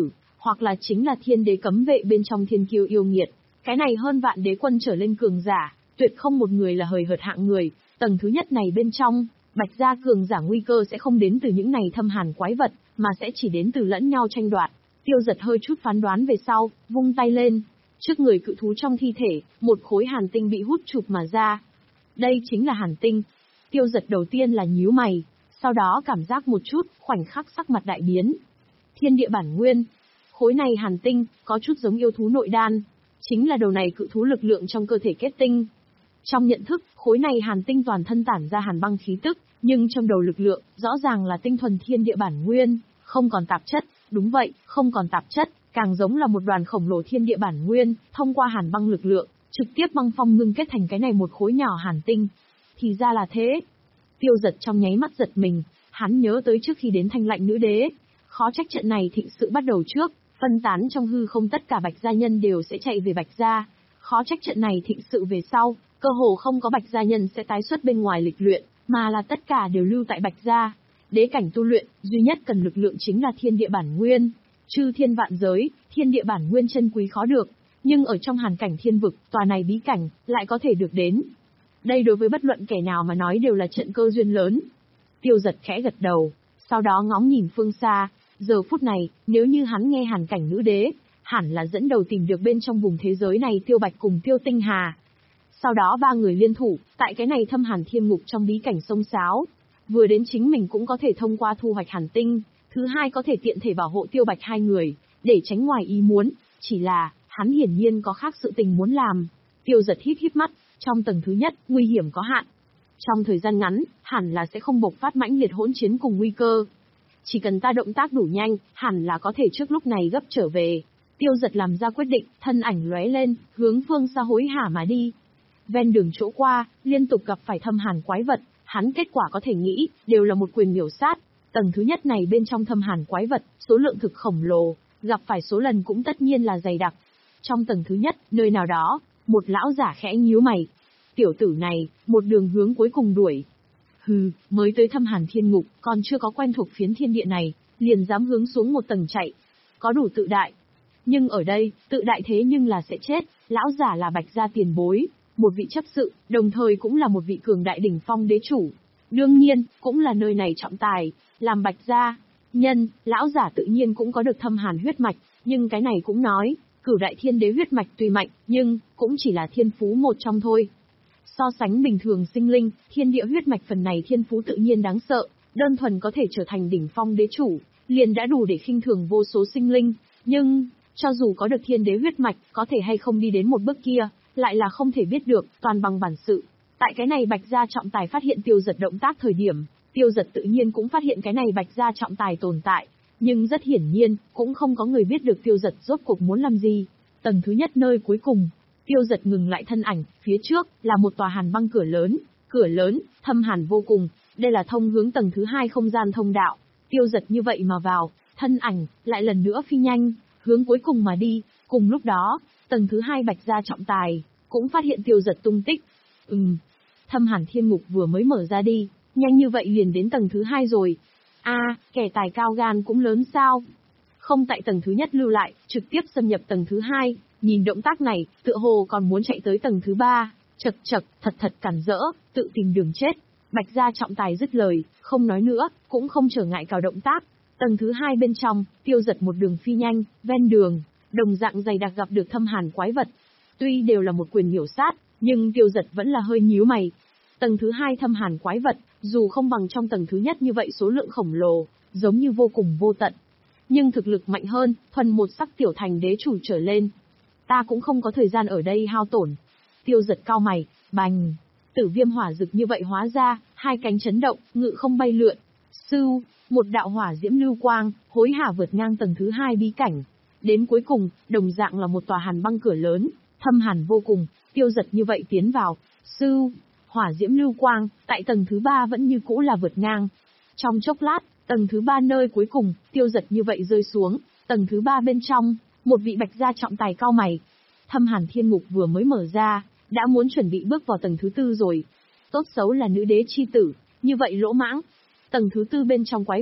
hoặc là chính là thiên đế cấm vệ bên trong thiên kiêu yêu nghiệt. Cái này hơn vạn đế quân trở lên cường giả, tuyệt không một người là hời hợt hạng người. Tầng thứ nhất này bên trong, Bạch gia cường giả nguy cơ sẽ không đến từ những này thâm hàn quái vật, mà sẽ chỉ đến từ lẫn nhau tranh đoạt. Tiêu Giật hơi chút phán đoán về sau, vung tay lên, trước người cự thú trong thi thể, một khối hàn tinh bị hút chụp mà ra. Đây chính là hàn tinh. Tiêu Giật đầu tiên là nhíu mày, sau đó cảm giác một chút, khoảnh khắc sắc mặt đại biến. Thiên địa bản nguyên. Khối này hàn tinh, có chút giống yêu thú nội đan, chính là đầu này cự thú lực lượng trong cơ thể kết tinh. Trong nhận thức, khối này hàn tinh toàn thân tản ra hàn băng khí tức, nhưng trong đầu lực lượng, rõ ràng là tinh thuần thiên địa bản nguyên, không còn tạp chất. Đúng vậy, không còn tạp chất, càng giống là một đoàn khổng lồ thiên địa bản nguyên, thông qua hàn băng lực lượng, trực tiếp băng phong ngưng kết thành cái này một khối nhỏ hàn tinh. Thì ra là thế. Tiêu Giật trong nháy mắt giật mình, hắn nhớ tới trước khi đến Thanh Lạnh Nữ Đế, khó trách trận này thịnh sự bắt đầu trước, phân tán trong hư không tất cả Bạch gia nhân đều sẽ chạy về Bạch gia, khó trách trận này thịnh sự về sau, cơ hồ không có Bạch gia nhân sẽ tái xuất bên ngoài lịch luyện, mà là tất cả đều lưu tại Bạch gia. Đế cảnh tu luyện, duy nhất cần lực lượng chính là thiên địa bản nguyên. Chư thiên vạn giới, thiên địa bản nguyên chân quý khó được, nhưng ở trong hàn cảnh thiên vực, tòa này bí cảnh, lại có thể được đến. Đây đối với bất luận kẻ nào mà nói đều là trận cơ duyên lớn. Tiêu Giật khẽ gật đầu, sau đó ngóng nhìn phương xa, giờ phút này, nếu như hắn nghe hàn cảnh nữ đế, hẳn là dẫn đầu tìm được bên trong vùng thế giới này Tiêu Bạch cùng Tiêu Tinh Hà. Sau đó ba người liên thủ, tại cái này thâm hàn thiên ngục trong bí cảnh sông sáo. Vừa đến chính mình cũng có thể thông qua thu hoạch hàn tinh, thứ hai có thể tiện thể bảo hộ Tiêu Bạch hai người, để tránh ngoài ý muốn, chỉ là, hắn hiển nhiên có khác sự tình muốn làm. Tiêu Giật híp híp mắt, trong tầng thứ nhất, nguy hiểm có hạn. Trong thời gian ngắn, hẳn là sẽ không bộc phát mãnh liệt hỗn chiến cùng nguy cơ. Chỉ cần ta động tác đủ nhanh, hẳn là có thể trước lúc này gấp trở về. Tiêu Giật làm ra quyết định, thân ảnh lóe lên, hướng phương xa hối hả mà đi. Ven đường chỗ qua, liên tục gặp phải thâm hàn quái vật. Hắn kết quả có thể nghĩ, đều là một quyền miểu sát. Tầng thứ nhất này bên trong thâm hàn quái vật, số lượng thực khổng lồ, gặp phải số lần cũng tất nhiên là dày đặc. Trong tầng thứ nhất, nơi nào đó, một lão giả khẽ nhíu mày. Tiểu tử này, một đường hướng cuối cùng đuổi. Hừ, mới tới thâm hàn thiên ngục, còn chưa có quen thuộc phiến thiên địa này, liền dám hướng xuống một tầng chạy. Có đủ tự đại. Nhưng ở đây, tự đại thế nhưng là sẽ chết, lão giả là Bạch gia tiền bối. Một vị chấp sự, đồng thời cũng là một vị cường đại đỉnh phong đế chủ. Đương nhiên, cũng là nơi này trọng tài, làm Bạch gia nhân, lão giả tự nhiên cũng có được thâm hàn huyết mạch, nhưng cái này cũng nói, cửu đại thiên đế huyết mạch tuy mạnh, nhưng cũng chỉ là thiên phú một trong thôi. So sánh bình thường sinh linh, thiên địa huyết mạch phần này thiên phú tự nhiên đáng sợ, đơn thuần có thể trở thành đỉnh phong đế chủ, liền đã đủ để khinh thường vô số sinh linh, nhưng cho dù có được thiên đế huyết mạch, có thể hay không đi đến một bước kia, lại là không thể biết được, toàn bằng bản sự. Tại cái này Bạch gia trọng tài phát hiện Tiêu Giật động tác thời điểm, Tiêu Giật tự nhiên cũng phát hiện cái này Bạch gia trọng tài tồn tại, nhưng rất hiển nhiên, cũng không có người biết được Tiêu Giật rốt cuộc muốn làm gì. Tầng thứ nhất nơi cuối cùng, Tiêu Giật ngừng lại thân ảnh, phía trước là một tòa hàn băng cửa lớn, cửa lớn, thâm hàn vô cùng, đây là thông hướng tầng thứ hai không gian thông đạo. Tiêu Giật như vậy mà vào, thân ảnh lại lần nữa phi nhanh, hướng cuối cùng mà đi. Cùng lúc đó, tầng thứ hai Bạch gia trọng tài cũng phát hiện Tiêu Giật tung tích. Ừm, thâm hàn thiên ngục vừa mới mở ra đi, nhanh như vậy liền đến tầng thứ hai rồi. A, à, kẻ tài cao gan cũng lớn sao? Không tại tầng thứ nhất lưu lại, trực tiếp xâm nhập tầng thứ hai, nhìn động tác này, tựa hồ còn muốn chạy tới tầng thứ ba, chật chật, thật thật cản rỡ, tự tìm đường chết. Bạch gia trọng tài dứt lời, không nói nữa, cũng không trở ngại cào động tác. Tầng thứ hai bên trong, Tiêu Giật một đường phi nhanh, ven đường, đồng dạng dày đặc gặp được thâm hàn quái vật. Tuy đều là một quyền miểu sát, nhưng Tiêu Giật vẫn là hơi nhíu mày. Tầng thứ hai thâm hàn quái vật, dù không bằng trong tầng thứ nhất như vậy số lượng khổng lồ, giống như vô cùng vô tận. Nhưng thực lực mạnh hơn, thuần một sắc tiểu thành đế chủ trở lên. Ta cũng không có thời gian ở đây hao tổn. Tiêu Giật cao mày, bành. Tử viêm hỏa rực như vậy hóa ra, hai cánh chấn động, ngự không bay lượn. Sưu, một đạo hỏa diễm lưu quang, hối hả vượt ngang tầng thứ hai bí cảnh. Đến cuối cùng, đồng dạng là một tòa hàn băng cửa lớn, thâm hàn vô cùng. Tiêu Giật như vậy tiến vào. Sưu, hỏa diễm lưu quang, tại tầng thứ ba vẫn như cũ là vượt ngang. Trong chốc lát, tầng thứ ba nơi cuối cùng, Tiêu Giật như vậy rơi xuống. Tầng thứ ba bên trong, một vị Bạch gia trọng tài cao mày. Thâm hàn thiên ngục vừa mới mở ra, đã muốn chuẩn bị bước vào tầng thứ tư rồi. Tốt xấu là nữ đế chi tử, như vậy lỗ mãng. Tầng thứ tư bên trong quái vật,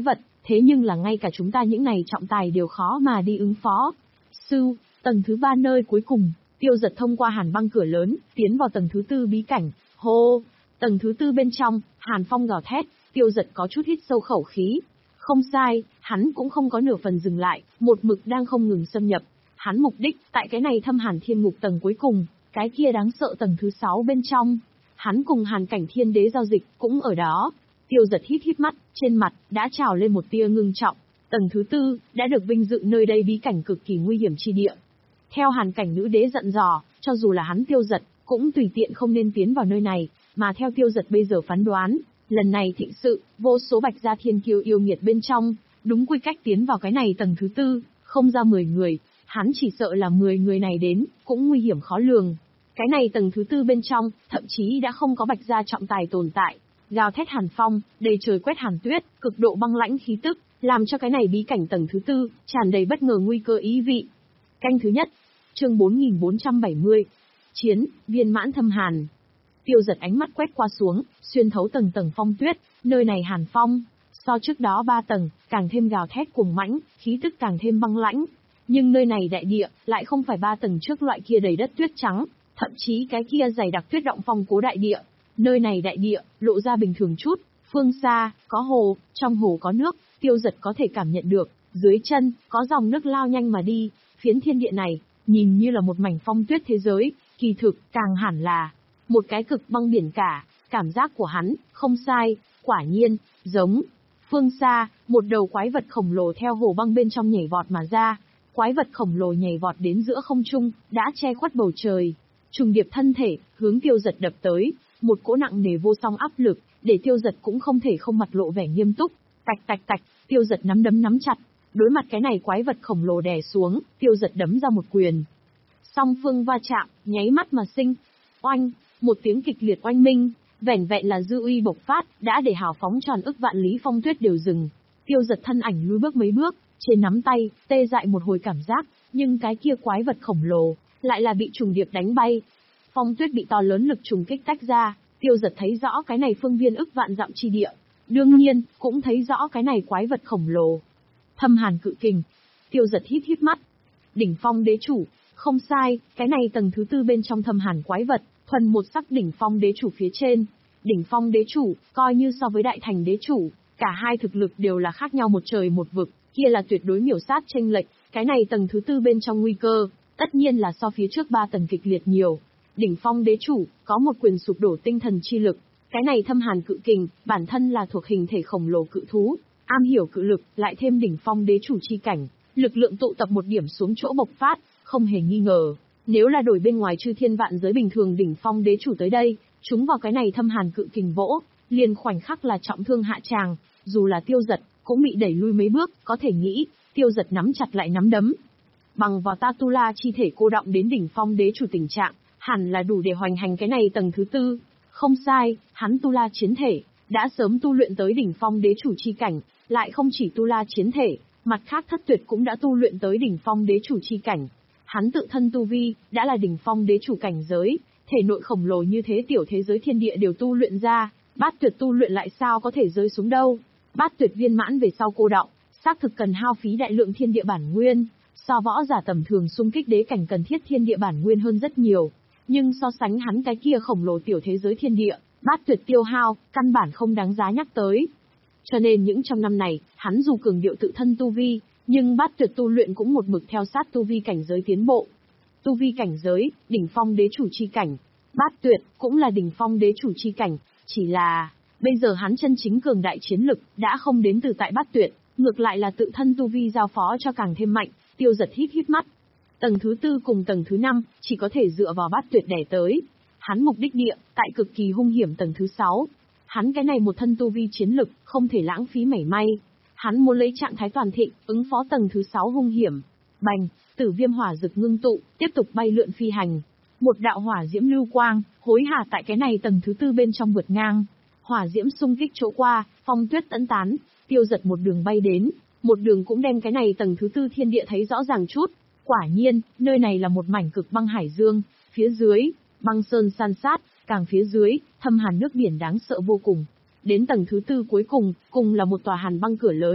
Thế nhưng là ngay cả chúng ta những này trọng tài đều khó mà đi ứng phó. Sư, tầng thứ ba nơi cuối cùng, Tiêu Giật thông qua hàn băng cửa lớn, tiến vào tầng thứ tư bí cảnh. Hô! Tầng thứ tư bên trong, hàn phong gào thét, Tiêu Giật có chút hít sâu khẩu khí. Không sai, hắn cũng không có nửa phần dừng lại, một mực đang không ngừng xâm nhập. Hắn mục đích, tại cái này thâm hàn thiên ngục tầng cuối cùng, cái kia đáng sợ tầng thứ sáu bên trong. Hắn cùng hàn cảnh thiên đế giao dịch, cũng ở đó. Tiêu Giật hít hít mắt, trên mặt, đã trào lên một tia ngưng trọng. Tầng thứ tư, đã được vinh dự nơi đây bí cảnh cực kỳ nguy hiểm chi địa. Theo hàn cảnh nữ đế dặn dò, cho dù là hắn Tiêu Giật, cũng tùy tiện không nên tiến vào nơi này, mà theo Tiêu Giật bây giờ phán đoán, lần này thịnh sự, vô số bạch gia thiên kiêu yêu nghiệt bên trong, đúng quy cách tiến vào cái này tầng thứ tư, không ra mười người, hắn chỉ sợ là mười người này đến, cũng nguy hiểm khó lường. Cái này tầng thứ tư bên trong, thậm chí đã không có bạch gia trọng tài tồn tại, gào thét hàn phong, đầy trời quét hàn tuyết, cực độ băng lãnh khí tức, làm cho cái này bí cảnh tầng thứ tư, tràn đầy bất ngờ nguy cơ ý vị. Canh thứ nhất, chương bốn nghìn bốn trăm bảy mươi, chiến, viên mãn thâm hàn. Tiêu Giật ánh mắt quét qua xuống, xuyên thấu tầng tầng phong tuyết, nơi này hàn phong, so trước đó ba tầng, càng thêm gào thét cuồng mãnh, khí tức càng thêm băng lãnh. Nhưng nơi này đại địa, lại không phải ba tầng trước loại kia đầy đất tuyết trắng, thậm chí cái kia dày đặc tuyết động phong cố đại địa. Nơi này đại địa, lộ ra bình thường chút, phương xa, có hồ, trong hồ có nước, Tiêu Giật có thể cảm nhận được, dưới chân, có dòng nước lao nhanh mà đi, phiến thiên địa này, nhìn như là một mảnh phong tuyết thế giới, kỳ thực, càng hẳn là một cái cực băng biển cả, cảm giác của hắn, không sai, quả nhiên, giống. Phương xa, một đầu quái vật khổng lồ theo hồ băng bên trong nhảy vọt mà ra, quái vật khổng lồ nhảy vọt đến giữa không trung, đã che khuất bầu trời, trùng điệp thân thể, hướng Tiêu Giật đập tới, một cỗ nặng nề vô song áp lực, để Tiêu Giật cũng không thể không mặt lộ vẻ nghiêm túc, tạch tạch tạch, Tiêu Giật nắm đấm nắm chặt, đối mặt cái này quái vật khổng lồ đè xuống, Tiêu Giật đấm ra một quyền. Song phương va chạm, nháy mắt mà sinh, oanh, một tiếng kịch liệt oanh minh, vẻn vẹn là dư uy bộc phát, đã để hào phóng tròn ức vạn lý phong tuyết đều dừng. Tiêu Giật thân ảnh lùi bước mấy bước, trên nắm tay, tê dại một hồi cảm giác, nhưng cái kia quái vật khổng lồ, lại là bị trùng điệp đánh bay. Phong tuyết bị to lớn lực trùng kích tách ra, Tiêu Giật thấy rõ cái này phương viên ức vạn dặm chi địa. Đương nhiên, cũng thấy rõ cái này quái vật khổng lồ. Thâm hàn cự kình. Tiêu Giật hít hít mắt. Đỉnh phong đế chủ. Không sai, cái này tầng thứ tư bên trong thâm hàn quái vật, thuần một sắc đỉnh phong đế chủ phía trên. Đỉnh phong đế chủ, coi như so với đại thành đế chủ, cả hai thực lực đều là khác nhau một trời một vực, kia là tuyệt đối miểu sát chênh lệch, cái này tầng thứ tư bên trong nguy cơ, tất nhiên là so phía trước ba tầng kịch liệt nhiều. Đỉnh phong đế chủ, có một quyền sụp đổ tinh thần chi lực, cái này thâm hàn cự kình, bản thân là thuộc hình thể khổng lồ cự thú, am hiểu cự lực, lại thêm đỉnh phong đế chủ chi cảnh, lực lượng tụ tập một điểm xuống chỗ bộc phát, không hề nghi ngờ. Nếu là đổi bên ngoài chư thiên vạn giới bình thường đỉnh phong đế chủ tới đây, chúng vào cái này thâm hàn cự kình vỗ, liền khoảnh khắc là trọng thương hạ tràng, dù là Tiêu Giật, cũng bị đẩy lui mấy bước, có thể nghĩ, Tiêu Giật nắm chặt lại nắm đấm. Bằng vào Tatula chi thể cô động đến đỉnh phong đế chủ tình trạng, hẳn là đủ để hoành hành cái này tầng thứ tư. Không sai, hắn Tu La chiến thể, đã sớm tu luyện tới đỉnh phong đế chủ chi cảnh, lại không chỉ Tu La chiến thể, mặt khác thất tuyệt cũng đã tu luyện tới đỉnh phong đế chủ chi cảnh. Hắn tự thân tu vi, đã là đỉnh phong đế chủ cảnh giới, thể nội khổng lồ như thế tiểu thế giới thiên địa đều tu luyện ra, bát tuyệt tu luyện lại sao có thể rơi xuống đâu. Bát tuyệt viên mãn về sau cô đọng, xác thực cần hao phí đại lượng thiên địa bản nguyên, so võ giả tầm thường xung kích đế cảnh cần thiết thiên địa bản nguyên hơn rất nhiều. Nhưng so sánh hắn cái kia khổng lồ tiểu thế giới thiên địa, bát tuyệt tiêu hao, căn bản không đáng giá nhắc tới. Cho nên những trong năm này, hắn dù cường điệu tự thân tu vi, nhưng bát tuyệt tu luyện cũng một mực theo sát tu vi cảnh giới tiến bộ. Tu vi cảnh giới, đỉnh phong đế chủ chi cảnh, bát tuyệt cũng là đỉnh phong đế chủ chi cảnh, chỉ là bây giờ hắn chân chính cường đại chiến lực đã không đến từ tại bát tuyệt, ngược lại là tự thân tu vi giao phó cho càng thêm mạnh. Tiêu Giật hít hít mắt. Tầng thứ tư cùng tầng thứ năm, chỉ có thể dựa vào bát tuyệt đẻ tới. Hắn mục đích địa, tại cực kỳ hung hiểm tầng thứ sáu. Hắn cái này một thân tu vi chiến lực, không thể lãng phí mảy may. Hắn muốn lấy trạng thái toàn thịnh, ứng phó tầng thứ sáu hung hiểm. Bành, tử viêm hỏa dực ngưng tụ, tiếp tục bay lượn phi hành. Một đạo hỏa diễm lưu quang, hối hả tại cái này tầng thứ tư bên trong vượt ngang. Hỏa diễm xung kích chỗ qua, phong tuyết tẫn tán, Tiêu Giật một đường bay đến, một đường cũng đem cái này tầng thứ tư thiên địa thấy rõ ràng chút. Quả nhiên, nơi này là một mảnh cực băng hải dương, phía dưới, băng sơn san sát, càng phía dưới, thâm hàn nước biển đáng sợ vô cùng. Đến tầng thứ tư cuối cùng, cùng là một tòa hàn băng cửa lớn.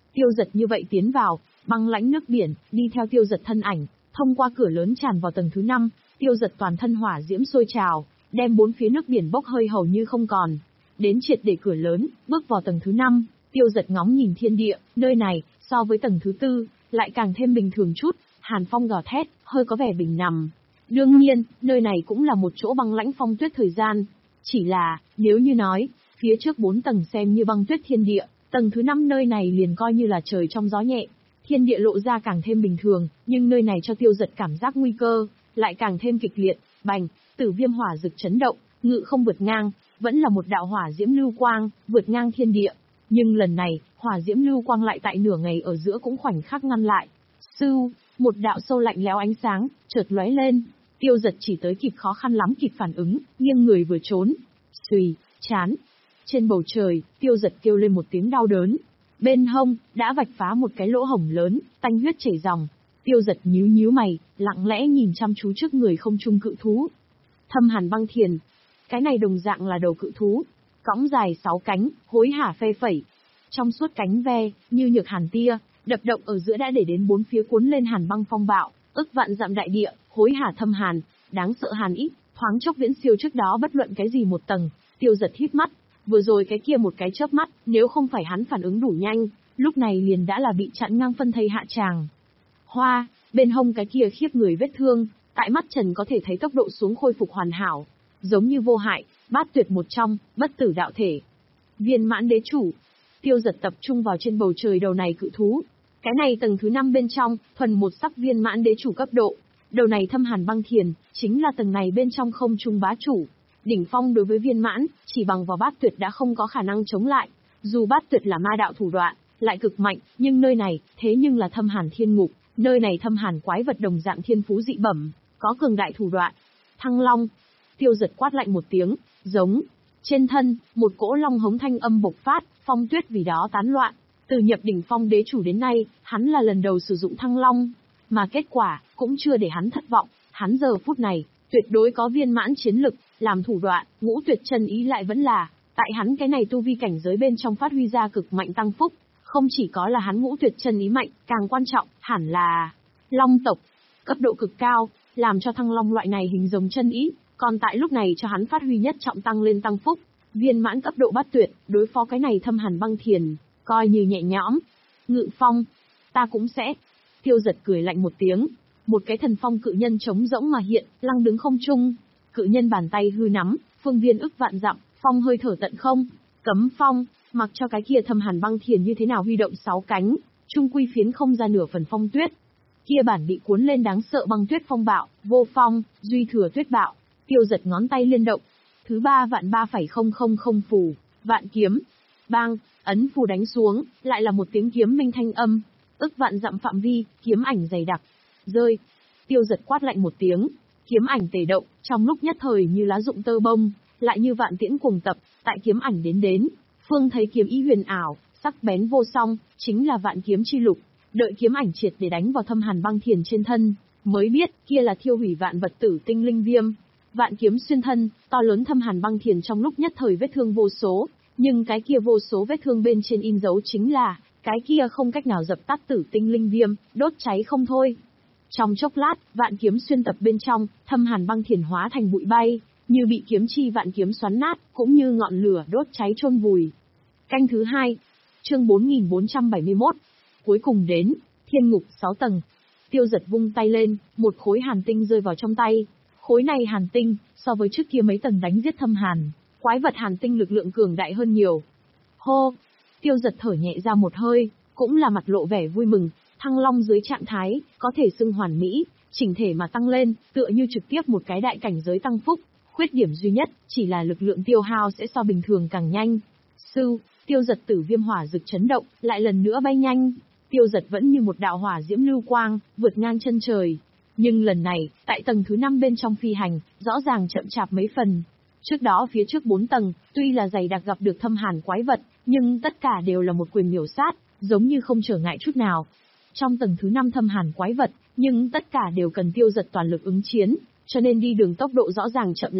Tiêu Dật như vậy tiến vào, băng lãnh nước biển, đi theo Tiêu Dật thân ảnh, thông qua cửa lớn tràn vào tầng thứ năm, Tiêu Dật toàn thân hỏa diễm sôi trào, đem bốn phía nước biển bốc hơi hầu như không còn. Đến triệt để cửa lớn, bước vào tầng thứ năm, Tiêu Dật ngóng nhìn thiên địa, nơi này, so với tầng thứ tư, lại càng thêm bình thường chút, hàn phong gào thét, hơi có vẻ bình nằm. Đương nhiên, nơi này cũng là một chỗ băng lãnh phong tuyết thời gian. Chỉ là, nếu như nói, phía trước bốn tầng xem như băng tuyết thiên địa, tầng thứ năm nơi này liền coi như là trời trong gió nhẹ. Thiên địa lộ ra càng thêm bình thường, nhưng nơi này cho Tiêu Dật cảm giác nguy cơ, lại càng thêm kịch liệt, bành, tử viêm hỏa rực chấn động, ngự không vượt ngang, vẫn là một đạo hỏa diễm lưu quang, vượt ngang thiên địa. Nhưng lần này, hỏa diễm lưu quang lại tại nửa ngày ở giữa cũng khoảnh khắc ngăn lại. Sưu, một đạo sâu lạnh lẽo ánh sáng, chợt lóe lên. Tiêu Dật chỉ tới kịp khó khăn lắm kịp phản ứng, nghiêng người vừa trốn. Xùy, chán. Trên bầu trời, Tiêu Dật kêu lên một tiếng đau đớn. Bên hông, đã vạch phá một cái lỗ hổng lớn, tanh huyết chảy ròng. Tiêu Dật nhíu nhíu mày, lặng lẽ nhìn chăm chú trước người không trung cự thú. Thâm Hàn Băng Thiền. Cái này đồng dạng là đầu cự thú. Cõng dài sáu cánh, hối hả phe phẩy. Trong suốt cánh ve, như nhược hàn tia, đập động ở giữa đã để đến bốn phía cuốn lên hàn băng phong bạo, ức vạn dặm đại địa, hối hả thâm hàn, đáng sợ hàn ít, thoáng chốc viễn siêu trước đó bất luận cái gì một tầng. Tiêu Dật hít mắt, vừa rồi cái kia một cái chớp mắt, nếu không phải hắn phản ứng đủ nhanh, lúc này liền đã là bị chặn ngang phân thây hạ tràng. Hoa, bên hông cái kia khiếp người vết thương, tại mắt Trần có thể thấy tốc độ xuống khôi phục hoàn hảo, giống như vô hại, bát tuyệt một trong, bất tử đạo thể. Viên mãn đế chủ. Tiêu Dật tập trung vào trên bầu trời đầu này cự thú. Cái này tầng thứ năm bên trong, thuần một sắc viên mãn đế chủ cấp độ. Đầu này Thâm Hàn Băng Thiền, chính là tầng này bên trong không trung bá chủ. Đỉnh phong đối với viên mãn, chỉ bằng vào bát tuyệt đã không có khả năng chống lại. Dù bát tuyệt là ma đạo thủ đoạn, lại cực mạnh, nhưng nơi này, thế nhưng là Thâm Hàn Thiên Ngục, nơi này thâm hàn quái vật đồng dạng thiên phú dị bẩm, có cường đại thủ đoạn. Thăng Long. Tiêu Dật quát lạnh một tiếng, giống. Trên thân, một cỗ long hống thanh âm bộc phát, phong tuyết vì đó tán loạn. Từ nhập đỉnh phong đế chủ đến nay, hắn là lần đầu sử dụng Thăng Long, mà kết quả, cũng chưa để hắn thất vọng. Hắn giờ phút này, tuyệt đối có viên mãn chiến lực, làm thủ đoạn, ngũ tuyệt chân ý lại vẫn là, tại hắn cái này tu vi cảnh giới bên trong phát huy ra cực mạnh tăng phúc. Không chỉ có là hắn ngũ tuyệt chân ý mạnh, càng quan trọng, hẳn là long tộc, cấp độ cực cao, làm cho Thăng Long loại này hình giống chân ý, còn tại lúc này cho hắn phát huy nhất trọng tăng lên tăng phúc, viên mãn cấp độ bát tuyệt, đối phó cái này Thâm Hàn Băng Thiền, coi như nhẹ nhõm. Ngự phong, ta cũng sẽ. Tiêu Dật cười lạnh một tiếng, một cái thần phong cự nhân trống rỗng mà hiện, lăng đứng không trung, cự nhân bàn tay hư nắm, phương viên ức vạn dặm, phong hơi thở tận không, cấm phong. Mặc cho cái kia Thâm Hàn Băng Thiền như thế nào huy động sáu cánh, trung quy phiến không ra nửa phần phong tuyết. Kia bản bị cuốn lên đáng sợ băng tuyết phong bạo, vô phong, duy thừa tuyết bạo. Tiêu Dật ngón tay liên động. Thứ ba vạn ba phẩy không không không phù, vạn kiếm. Bang, ấn phù đánh xuống, lại là một tiếng kiếm minh thanh âm. Ức vạn dặm phạm vi, kiếm ảnh dày đặc. Rơi. Tiêu Dật quát lạnh một tiếng, kiếm ảnh tề động, trong lúc nhất thời như lá rụng tơ bông, lại như vạn tiễn cuồng tập, tại kiếm ảnh đến đến. Phương thấy kiếm ý huyền ảo, sắc bén vô song, chính là vạn kiếm chi lục. Đợi kiếm ảnh triệt để đánh vào Thâm Hàn Băng Thiền trên thân, mới biết kia là thiêu hủy vạn vật tử tinh linh viêm. Vạn kiếm xuyên thân, to lớn Thâm Hàn Băng Thiền trong lúc nhất thời vết thương vô số, nhưng cái kia vô số vết thương bên trên in dấu chính là cái kia không cách nào dập tắt tử tinh linh viêm, đốt cháy không thôi. Trong chốc lát, vạn kiếm xuyên tập bên trong, Thâm Hàn Băng Thiền hóa thành bụi bay, như bị kiếm chi vạn kiếm xoắn nát, cũng như ngọn lửa đốt cháy chôn vùi. Canh thứ hai, chương bốn nghìn bốn trăm bảy mươi mốt. Cuối cùng đến, thiên ngục sáu tầng. Tiêu Dật vung tay lên, một khối hàn tinh rơi vào trong tay. Khối này hàn tinh, so với trước kia mấy tầng đánh giết thâm hàn, quái vật hàn tinh lực lượng cường đại hơn nhiều. Hô! Tiêu Dật thở nhẹ ra một hơi, cũng là mặt lộ vẻ vui mừng. Thăng Long dưới trạng thái, có thể xưng hoàn mỹ, chỉnh thể mà tăng lên, tựa như trực tiếp một cái đại cảnh giới tăng phúc. Khuyết điểm duy nhất, chỉ là lực lượng tiêu hao sẽ so bình thường càng nhanh. Sư, Tiêu Dật tử viêm hỏa rực chấn động, lại lần nữa bay nhanh. Tiêu Dật vẫn như một đạo hỏa diễm lưu quang, vượt ngang chân trời. Nhưng lần này, tại tầng thứ năm bên trong phi hành, rõ ràng chậm chạp mấy phần. Trước đó phía trước bốn tầng, tuy là dày đặc gặp được thâm hàn quái vật, nhưng tất cả đều là một quyền miểu sát, giống như không trở ngại chút nào. Trong tầng thứ năm thâm hàn quái vật, nhưng tất cả đều cần Tiêu Dật toàn lực ứng chiến, cho nên đi đường tốc độ rõ ràng chậm lại.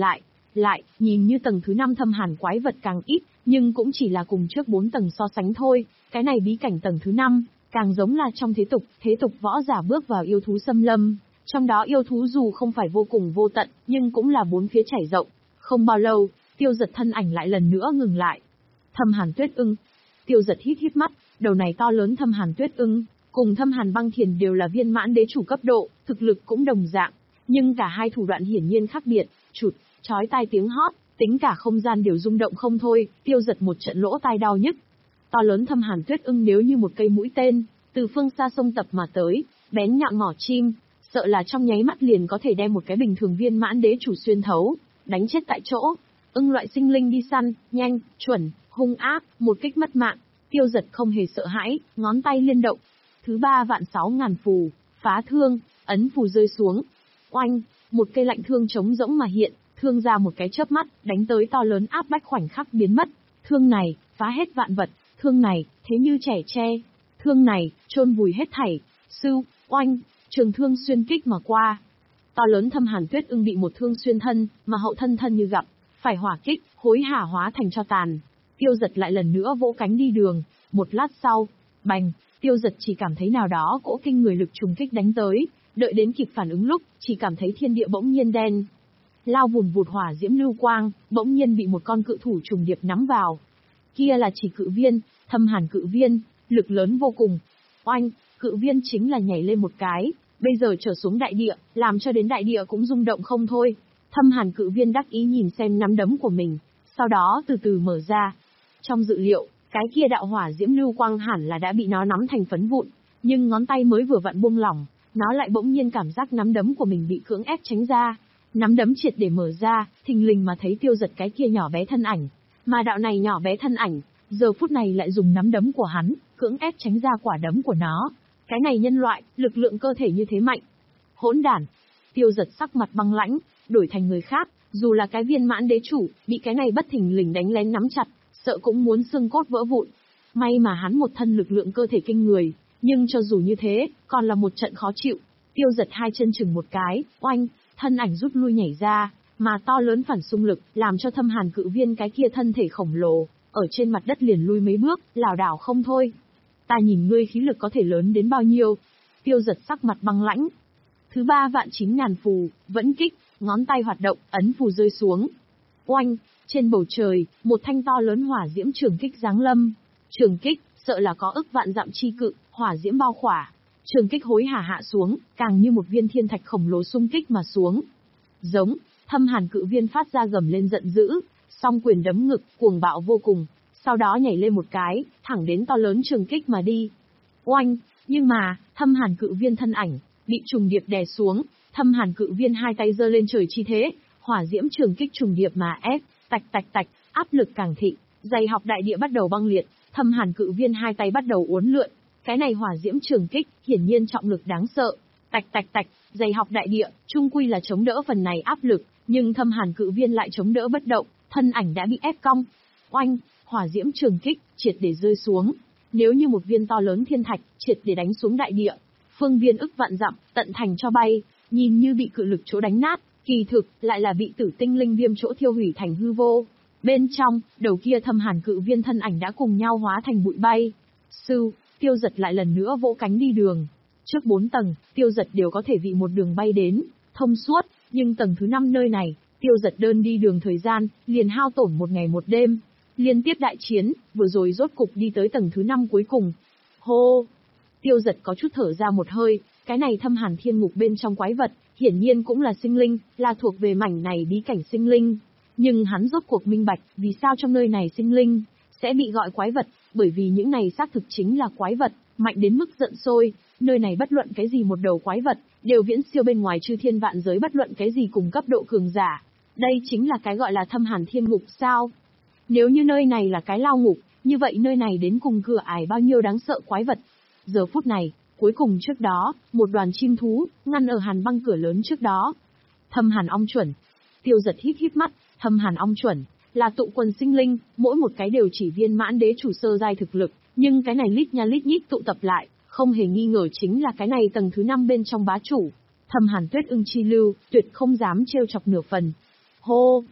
lại, nhìn như tầng thứ năm thâm hàn quái vật càng ít, nhưng cũng chỉ là cùng trước bốn tầng so sánh thôi, cái này bí cảnh tầng thứ năm, càng giống là trong thế tục, thế tục võ giả bước vào yêu thú xâm lâm, trong đó yêu thú dù không phải vô cùng vô tận, nhưng cũng là bốn phía trải rộng. Không bao lâu, Tiêu Dật thân ảnh lại lần nữa ngừng lại. Thâm Hàn Tuyết Ưng. Tiêu Dật hít hít mắt, đầu này to lớn Thâm Hàn Tuyết Ưng, cùng Thâm Hàn Băng Thiền đều là viên mãn đế chủ cấp độ, thực lực cũng đồng dạng, nhưng cả hai thủ đoạn hiển nhiên khác biệt, chụt, chói tai tiếng hót, tính cả không gian đều rung động không thôi, Tiêu Dật một trận lỗ tai đau nhức. To lớn Thâm Hàn Tuyết Ưng nếu như một cây mũi tên, từ phương xa sông tập mà tới, bén nhọn mỏ chim, sợ là trong nháy mắt liền có thể đem một cái bình thường viên mãn đế chủ xuyên thấu, đánh chết tại chỗ. Ưng loại sinh linh đi săn, nhanh, chuẩn, hung ác, một kích mất mạng. Tiêu Dật không hề sợ hãi, ngón tay liên động. Thứ ba vạn sáu ngàn phù, phá thương, ấn phù rơi xuống. Oanh, một cây lạnh thương trống rỗng mà hiện, thương ra một cái chớp mắt, đánh tới to lớn áp bách khoảnh khắc biến mất. Thương này, phá hết vạn vật, thương này, thế như trẻ tre. Thương này, chôn vùi hết thảy. Sưu, oanh, trường thương xuyên kích mà qua. To lớn Thâm Hàn Tuyết Ưng bị một thương xuyên thân, mà hậu thân thân như gặp phải hỏa kích, hối hả hóa thành tro tàn. Tiêu Dật lại lần nữa vỗ cánh đi đường, một lát sau, bành, Tiêu Dật chỉ cảm thấy nào đó cỗ kinh người lực trùng kích đánh tới, đợi đến kịp phản ứng lúc, chỉ cảm thấy thiên địa bỗng nhiên đen. Lao vùn vụt hỏa diễm lưu quang, bỗng nhiên bị một con cự thủ trùng điệp nắm vào. Kia là chỉ cự viên, Thâm Hàn cự viên, lực lớn vô cùng. Oanh, cự viên chính là nhảy lên một cái, bây giờ trở xuống đại địa, làm cho đến đại địa cũng rung động không thôi. Thâm Hàn cự viên đắc ý nhìn xem nắm đấm của mình, sau đó từ từ mở ra. Trong dự liệu, cái kia đạo hỏa diễm lưu quang hẳn là đã bị nó nắm thành phấn vụn, nhưng ngón tay mới vừa vặn buông lỏng, nó lại bỗng nhiên cảm giác nắm đấm của mình bị cưỡng ép tránh ra. Nắm đấm triệt để mở ra, thình lình mà thấy Tiêu Dật cái kia nhỏ bé thân ảnh. Mà đạo này nhỏ bé thân ảnh, giờ phút này lại dùng nắm đấm của hắn, cưỡng ép tránh ra quả đấm của nó. Cái này nhân loại, lực lượng cơ thể như thế mạnh. Hỗn đản. Tiêu Dật sắc mặt băng lãnh, đổi thành người khác, dù là cái viên mãn đế chủ, bị cái này bất thình lình đánh lén nắm chặt, sợ cũng muốn xương cốt vỡ vụn. May mà hắn một thân lực lượng cơ thể kinh người, nhưng cho dù như thế, còn là một trận khó chịu. Tiêu Dật hai chân chừng một cái, oanh, thân ảnh rút lui nhảy ra, mà to lớn phản xung lực, làm cho Thâm Hàn cự viên cái kia thân thể khổng lồ, ở trên mặt đất liền lui mấy bước, lảo đảo không thôi. Ta nhìn ngươi khí lực có thể lớn đến bao nhiêu? Tiêu Dật sắc mặt băng lãnh. Thứ ba vạn chín ngàn phù, vẫn kích, ngón tay hoạt động, ấn phù rơi xuống. Oanh, trên bầu trời, một thanh to lớn hỏa diễm trường kích giáng lâm. Trường kích, sợ là có ức vạn dặm chi cự, hỏa diễm bao khỏa. Trường kích hối hả hạ xuống, càng như một viên thiên thạch khổng lồ xung kích mà xuống. Giống, Thâm Hàn cự viên phát ra gầm lên giận dữ, song quyền đấm ngực, cuồng bạo vô cùng, sau đó nhảy lên một cái, thẳng đến to lớn trường kích mà đi. Oanh, nhưng mà, Thâm Hàn cự viên thân ảnh, bị trùng điệp đè xuống, Thâm Hàn cự viên hai tay giơ lên trời chi thế, hỏa diễm trường kích trùng điệp mà ép, tạch tạch tạch, áp lực càng thịnh, dày học đại địa bắt đầu băng liệt, Thâm Hàn cự viên hai tay bắt đầu uốn lượn, cái này hỏa diễm trường kích, hiển nhiên trọng lực đáng sợ, tạch tạch tạch, dày học đại địa, chung quy là chống đỡ phần này áp lực, nhưng Thâm Hàn cự viên lại chống đỡ bất động, thân ảnh đã bị ép cong. Oanh, hỏa diễm trường kích, triệt để rơi xuống. Nếu như một viên to lớn thiên thạch, triệt để đánh xuống đại địa, phương viên ức vạn dặm, tận thành cho bay, nhìn như bị cự lực chỗ đánh nát, kỳ thực, lại là bị tử tinh linh viêm chỗ thiêu hủy thành hư vô. Bên trong, đầu kia Thâm Hàn cự viên thân ảnh đã cùng nhau hóa thành bụi bay. Sưu, Tiêu Dật lại lần nữa vỗ cánh đi đường. Trước bốn tầng, Tiêu Dật đều có thể vị một đường bay đến, thông suốt, nhưng tầng thứ năm nơi này, Tiêu Dật đơn đi đường thời gian, liền hao tổn một ngày một đêm. Liên tiếp đại chiến, vừa rồi rốt cục đi tới tầng thứ năm cuối cùng. Hô! Tiêu Dật có chút thở ra một hơi, cái này Thâm Hàn thiên ngục bên trong quái vật, hiển nhiên cũng là sinh linh, là thuộc về mảnh này bí cảnh sinh linh. Nhưng hắn rốt cuộc minh bạch, vì sao trong nơi này sinh linh sẽ bị gọi quái vật, bởi vì những này xác thực chính là quái vật, mạnh đến mức giận sôi, nơi này bất luận cái gì một đầu quái vật, đều viễn siêu bên ngoài chư thiên vạn giới bất luận cái gì cùng cấp độ cường giả. Đây chính là cái gọi là Thâm Hàn thiên ngục sao? Nếu như nơi này là cái lao ngục, như vậy nơi này đến cùng cửa ải bao nhiêu đáng sợ quái vật. Giờ phút này, cuối cùng trước đó, một đoàn chim thú, ngăn ở hàn băng cửa lớn trước đó. Thâm Hàn ong chuẩn. Tiêu Dật hít hít mắt, Thâm Hàn ong chuẩn, là tụ quần sinh linh, mỗi một cái đều chỉ viên mãn đế chủ sơ giai thực lực, nhưng cái này lít nha lít nhít tụ tập lại, không hề nghi ngờ chính là cái này tầng thứ năm bên trong bá chủ. Thâm Hàn Tuyết Ưng chi lưu, tuyệt không dám trêu chọc nửa phần. Hô!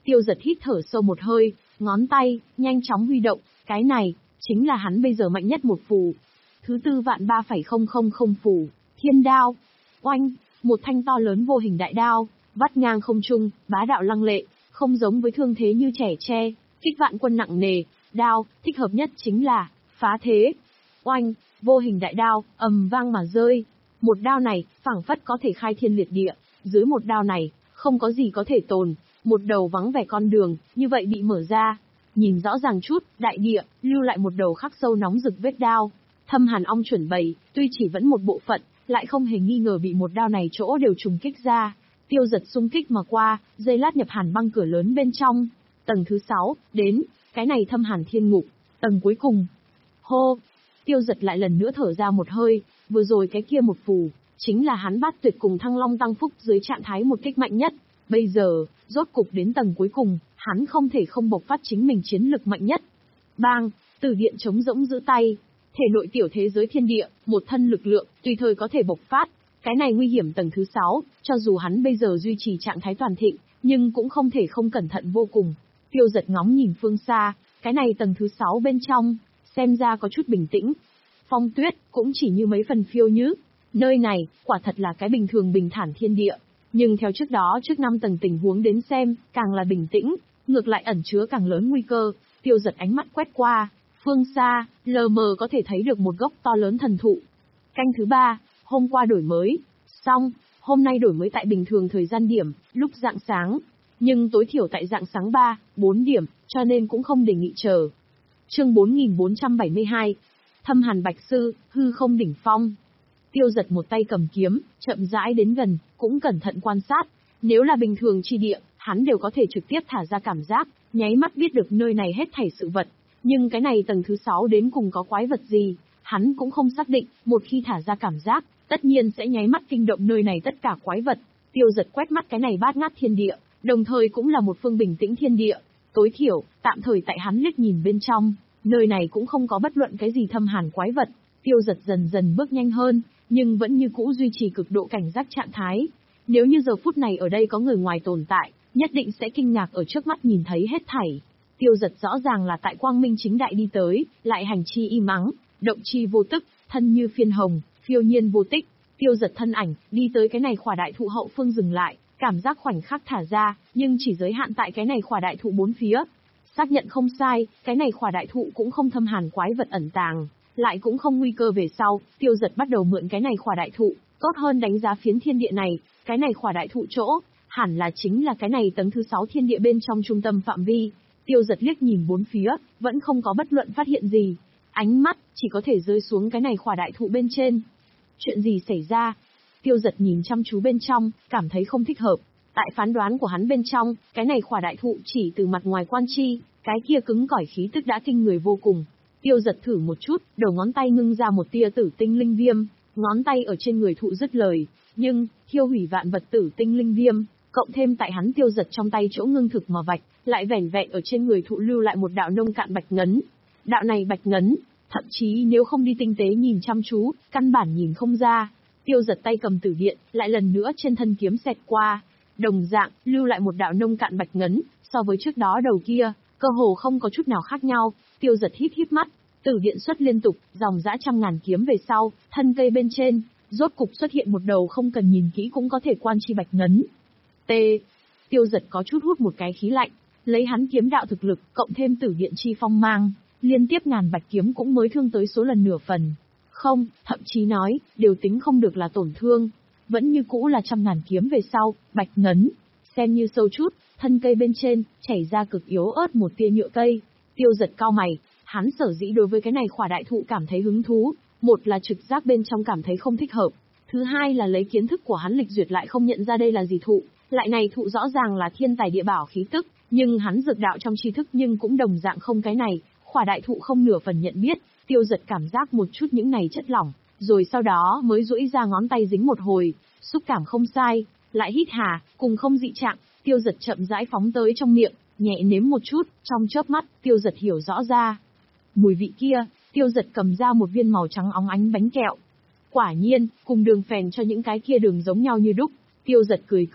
Tiêu Giật hít thở sâu một hơi, ngón tay nhanh chóng huy động, cái này chính là hắn bây giờ mạnh nhất một phù. Thứ tư vạn ba phẩy không không không phù, Thiên Đao. Oanh, một thanh to lớn vô hình đại đao, vắt ngang không trung, bá đạo lăng lệ, không giống với thương thế như trẻ tre, kích vạn quân nặng nề, đao, thích hợp nhất chính là phá thế. Oanh, vô hình đại đao, ầm vang mà rơi. Một đao này, phảng phất có thể khai thiên liệt địa, dưới một đao này, không có gì có thể tồn, một đầu vắng vẻ con đường, như vậy bị mở ra. Nhìn rõ ràng chút, đại địa, lưu lại một đầu khắc sâu nóng rực vết đao. Thâm Hàn ong chuẩn bầy, tuy chỉ vẫn một bộ phận, lại không hề nghi ngờ bị một đao này chỗ đều trùng kích ra. Tiêu Giật xung kích mà qua, dây lát nhập hàn băng cửa lớn bên trong. Tầng thứ sáu, đến, cái này Thâm Hàn thiên ngục, tầng cuối cùng. Hô, Tiêu Giật lại lần nữa thở ra một hơi, vừa rồi cái kia một phù, chính là hắn Bát Tuyệt cùng Thăng Long Tăng Phúc dưới trạng thái một kích mạnh nhất. Bây giờ, rốt cục đến tầng cuối cùng, hắn không thể không bộc phát chính mình chiến lực mạnh nhất. Bang, Tử Điện trống rỗng giữ tay, thể nội tiểu thế giới thiên địa, một thân lực lượng, tùy thời có thể bộc phát. Cái này nguy hiểm tầng thứ sáu, cho dù hắn bây giờ duy trì trạng thái toàn thịnh, nhưng cũng không thể không cẩn thận vô cùng. Tiêu Giật ngóng nhìn phương xa, cái này tầng thứ sáu bên trong, xem ra có chút bình tĩnh. Phong tuyết, cũng chỉ như mấy phần phiêu nhứ. Nơi này, quả thật là cái bình thường bình thản thiên địa. Nhưng theo trước đó trước năm tầng tình huống đến xem, càng là bình tĩnh, ngược lại ẩn chứa càng lớn nguy cơ. Tiêu Giật ánh mắt quét qua, phương xa, lờ mờ có thể thấy được một gốc to lớn thần thụ. Canh thứ ba, hôm qua đổi mới, xong, hôm nay đổi mới tại bình thường thời gian điểm, lúc rạng sáng, nhưng tối thiểu tại rạng sáng ba, bốn điểm, cho nên cũng không đề nghị chờ. Chương bốn nghìn bốn trăm bảy mươi hai, Thâm Hàn Bạch Sư, hư không đỉnh phong. Tiêu Giật một tay cầm kiếm, chậm rãi đến gần, cũng cẩn thận quan sát. Nếu là bình thường chi địa, hắn đều có thể trực tiếp thả ra cảm giác, nháy mắt biết được nơi này hết thảy sự vật. Nhưng cái này tầng thứ sáu đến cùng có quái vật gì, hắn cũng không xác định, một khi thả ra cảm giác, tất nhiên sẽ nháy mắt kinh động nơi này tất cả quái vật. Tiêu Giật quét mắt cái này bát ngát thiên địa, đồng thời cũng là một phương bình tĩnh thiên địa. Tối thiểu, tạm thời tại hắn liếc nhìn bên trong, nơi này cũng không có bất luận cái gì thâm hàn quái vật. Tiêu Giật dần dần bước nhanh hơn, nhưng vẫn như cũ duy trì cực độ cảnh giác trạng thái. Nếu như giờ phút này ở đây có người ngoài tồn tại, nhất định sẽ kinh ngạc ở trước mắt nhìn thấy hết thảy. Tiêu Giật rõ ràng là tại quang minh chính đại đi tới, lại hành chi im ắng, động chi vô tức, thân như phiên hồng, phiêu nhiên vô tích. Tiêu Giật thân ảnh, đi tới cái này khỏa đại thụ hậu phương dừng lại, cảm giác khoảnh khắc thả ra, nhưng chỉ giới hạn tại cái này khỏa đại thụ bốn phía. Xác nhận không sai, cái này khỏa đại thụ cũng không thâm hàn quái vật ẩn tàng, lại cũng không nguy cơ về sau. Tiêu Giật bắt đầu mượn cái này khỏa đại thụ, tốt hơn đánh giá phiến thiên địa này. Cái này khỏa đại thụ chỗ, hẳn là chính là cái này tầng thứ sáu thiên địa bên trong trung tâm phạm vi. Tiêu Giật liếc nhìn bốn phía, vẫn không có bất luận phát hiện gì. Ánh mắt chỉ có thể rơi xuống cái này khỏa đại thụ bên trên. Chuyện gì xảy ra? Tiêu Giật nhìn chăm chú bên trong, cảm thấy không thích hợp. Tại phán đoán của hắn bên trong, cái này khỏa đại thụ chỉ từ mặt ngoài quan chi, cái kia cứng cỏi khí tức đã kinh người vô cùng. Tiêu Giật thử một chút, đầu ngón tay ngưng ra một tia tử tinh linh viêm, ngón tay ở trên người thụ dứt lời, nhưng thiêu hủy vạn vật tử tinh linh viêm, cộng thêm tại hắn Tiêu Giật trong tay chỗ ngưng thực mà vạch, lại vẻn vẹn ở trên người thụ lưu lại một đạo nông cạn bạch ngấn. Đạo này bạch ngấn, thậm chí nếu không đi tinh tế nhìn chăm chú, căn bản nhìn không ra. Tiêu Giật tay cầm tử điện, lại lần nữa trên thân kiếm xẹt qua, đồng dạng lưu lại một đạo nông cạn bạch ngấn, so với trước đó đầu kia, cơ hồ không có chút nào khác nhau. Tiêu Giật hít hít mắt, tử điện xuất liên tục, dòng dã trăm ngàn kiếm về sau, thân cây bên trên, rốt cục xuất hiện một đầu không cần nhìn kỹ cũng có thể quan chi bạch ngấn. T. Tiêu Giật có chút hút một cái khí lạnh, lấy hắn kiếm đạo thực lực, cộng thêm tử điện chi phong mang, liên tiếp ngàn bạch kiếm cũng mới thương tới số lần nửa phần. Không, thậm chí nói, đều tính không được là tổn thương, vẫn như cũ là trăm ngàn kiếm về sau, bạch ngấn, xem như sâu chút, thân cây bên trên, chảy ra cực yếu ớt một tia nhựa cây. Tiêu Giật cau mày, hắn sở dĩ đối với cái này khỏa đại thụ cảm thấy hứng thú, một là trực giác bên trong cảm thấy không thích hợp, thứ hai là lấy kiến thức của hắn lịch duyệt lại không nhận ra đây là gì thụ, lại này thụ rõ ràng là thiên tài địa bảo khí tức, nhưng hắn dược đạo trong tri thức nhưng cũng đồng dạng không cái này, khỏa đại thụ không nửa phần nhận biết. Tiêu Giật cảm giác một chút những này chất lỏng, rồi sau đó mới duỗi ra ngón tay dính một hồi, xúc cảm không sai, lại hít hà, cùng không dị trạng. Tiêu Giật chậm rãi phóng tới trong miệng, nhẹ nếm một chút, trong chớp mắt, Tiêu Giật hiểu rõ ra. Mùi vị kia, Tiêu Giật cầm ra một viên màu trắng óng ánh bánh kẹo. Quả nhiên, cùng đường phèn cho những cái kia đường giống nhau như đúc. Tiêu Giật cười cười,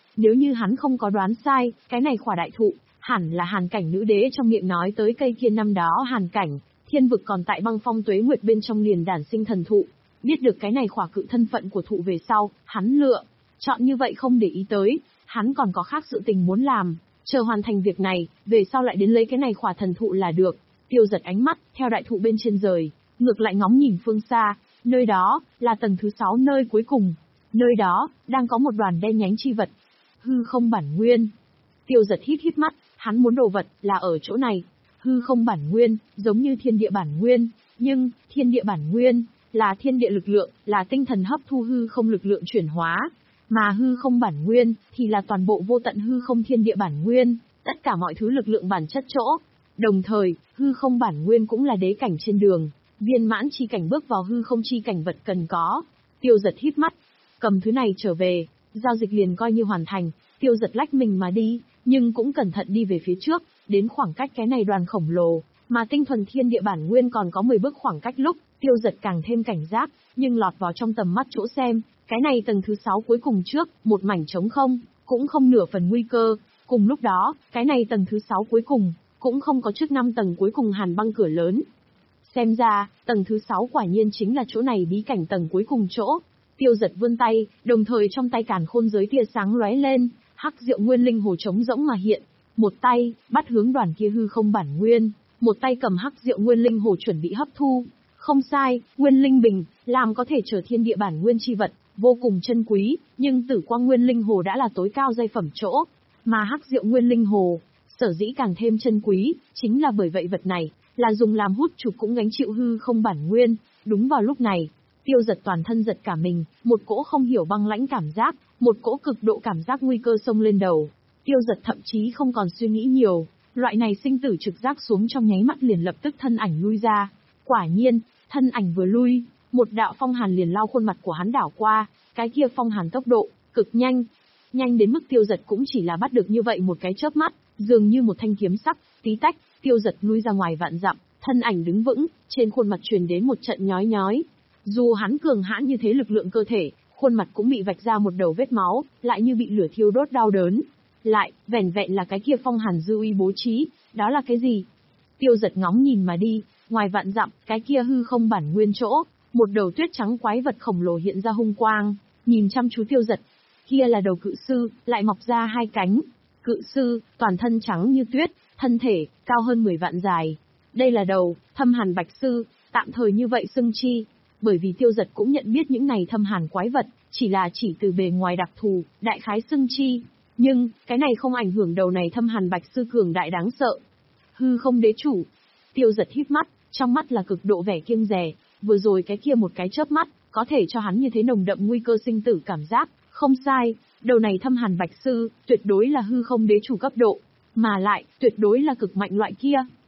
Nếu như hắn không có đoán sai, cái này khỏa đại thụ, hẳn là hàn cảnh nữ đế trong miệng nói tới cây kia năm đó hàn cảnh, thiên vực còn tại băng phong tuế nguyệt bên trong liền đản sinh thần thụ. Biết được cái này khỏa cự thân phận của thụ về sau, hắn lựa, chọn như vậy không để ý tới, hắn còn có khác sự tình muốn làm, chờ hoàn thành việc này, về sau lại đến lấy cái này khỏa thần thụ là được. Tiêu Giật ánh mắt, theo đại thụ bên trên rời, ngược lại ngóng nhìn phương xa, nơi đó, là tầng thứ sáu nơi cuối cùng. Nơi đó, đang có một đoàn đen nhánh chi vật. Hư không bản nguyên. Tiêu Giật hít hít mắt, hắn muốn đồ vật, là ở chỗ này. Hư không bản nguyên, giống như thiên địa bản nguyên, nhưng, thiên địa bản nguyên, là thiên địa lực lượng, là tinh thần hấp thu hư không lực lượng chuyển hóa. Mà hư không bản nguyên, thì là toàn bộ vô tận hư không thiên địa bản nguyên, tất cả mọi thứ lực lượng bản chất chỗ. Đồng thời, hư không bản nguyên cũng là đế cảnh trên đường, viên mãn chi cảnh bước vào hư không chi cảnh vật cần có. Tiêu Giật hít mắt, cầm thứ này trở về, giao dịch liền coi như hoàn thành. Tiêu Giật lách mình mà đi, nhưng cũng cẩn thận đi về phía trước, đến khoảng cách cái này đoàn khổng lồ, mà tinh thuần thiên địa bản nguyên còn có mười bước khoảng cách lúc, Tiêu Giật càng thêm cảnh giác, nhưng lọt vào trong tầm mắt chỗ xem, cái này tầng thứ sáu cuối cùng trước, một mảnh trống không, cũng không nửa phần nguy cơ. Cùng lúc đó, cái này tầng thứ sáu cuối cùng, cũng không có trước năm tầng cuối cùng hàn băng cửa lớn. Xem ra, tầng thứ sáu quả nhiên chính là chỗ này bí cảnh tầng cuối cùng chỗ. Tiêu Giật vươn tay, đồng thời trong tay càn khôn giới tia sáng lóe lên, hắc diệu nguyên linh hồ trống rỗng mà hiện. Một tay, bắt hướng đoàn kia hư không bản nguyên, một tay cầm hắc diệu nguyên linh hồ chuẩn bị hấp thu. Không sai, nguyên linh bình, làm có thể trở thiên địa bản nguyên chi vật, vô cùng chân quý, nhưng tử quang nguyên linh hồ đã là tối cao giai phẩm chỗ. Mà hắc diệu nguyên linh hồ, sở dĩ càng thêm chân quý, chính là bởi vậy vật này, là dùng làm hút chụp cũng gánh chịu hư không bản nguyên. Đúng vào lúc này, Tiêu Giật toàn thân giật cả mình, một cỗ không hiểu băng lãnh cảm giác, một cỗ cực độ cảm giác nguy cơ xông lên đầu. Tiêu Giật thậm chí không còn suy nghĩ nhiều, loại này sinh tử trực giác xuống trong nháy mắt liền lập tức thân ảnh lui ra. Quả nhiên, thân ảnh vừa lui, một đạo phong hàn liền lao khuôn mặt của hắn đảo qua, cái kia phong hàn tốc độ, cực nhanh. Nhanh đến mức Tiêu Giật cũng chỉ là bắt được như vậy một cái chớp mắt, dường như một thanh kiếm sắc, tí tách, Tiêu Giật lui ra ngoài vạn dặm, thân ảnh đứng vững, trên khuôn mặt truyền đến một trận nhói nhói. Dù hắn cường hãn như thế lực lượng cơ thể, khuôn mặt cũng bị vạch ra một đầu vết máu, lại như bị lửa thiêu đốt đau đớn. Lại, vẻn vẹn là cái kia phong hàn dư uy bố trí, đó là cái gì? Tiêu Giật ngóng nhìn mà đi, ngoài vạn dặm, cái kia hư không bản nguyên chỗ, một đầu tuyết trắng quái vật khổng lồ hiện ra hung quang, nhìn chăm chú Tiêu Giật. Kia là đầu cự sư, lại mọc ra hai cánh. Cự sư, toàn thân trắng như tuyết, thân thể, cao hơn mười vạn dài. Đây là đầu, thâm hàn bạch sư, tạm thời như vậy xưng chi. Bởi vì Tiêu Giật cũng nhận biết những này thâm hàn quái vật, chỉ là chỉ từ bề ngoài đặc thù, đại khái xưng chi. Nhưng, cái này không ảnh hưởng đầu này thâm hàn bạch sư cường đại đáng sợ. Hư không đế chủ. Tiêu Giật híp mắt, trong mắt là cực độ vẻ kiêng dè, vừa rồi cái kia một cái chớp mắt, có thể cho hắn như thế nồng đậm nguy cơ sinh tử cảm giác, không sai, đầu này thâm hàn bạch sư, tuyệt đối là hư không đế chủ cấp độ, mà lại, tuyệt đối là cực mạnh loại kia.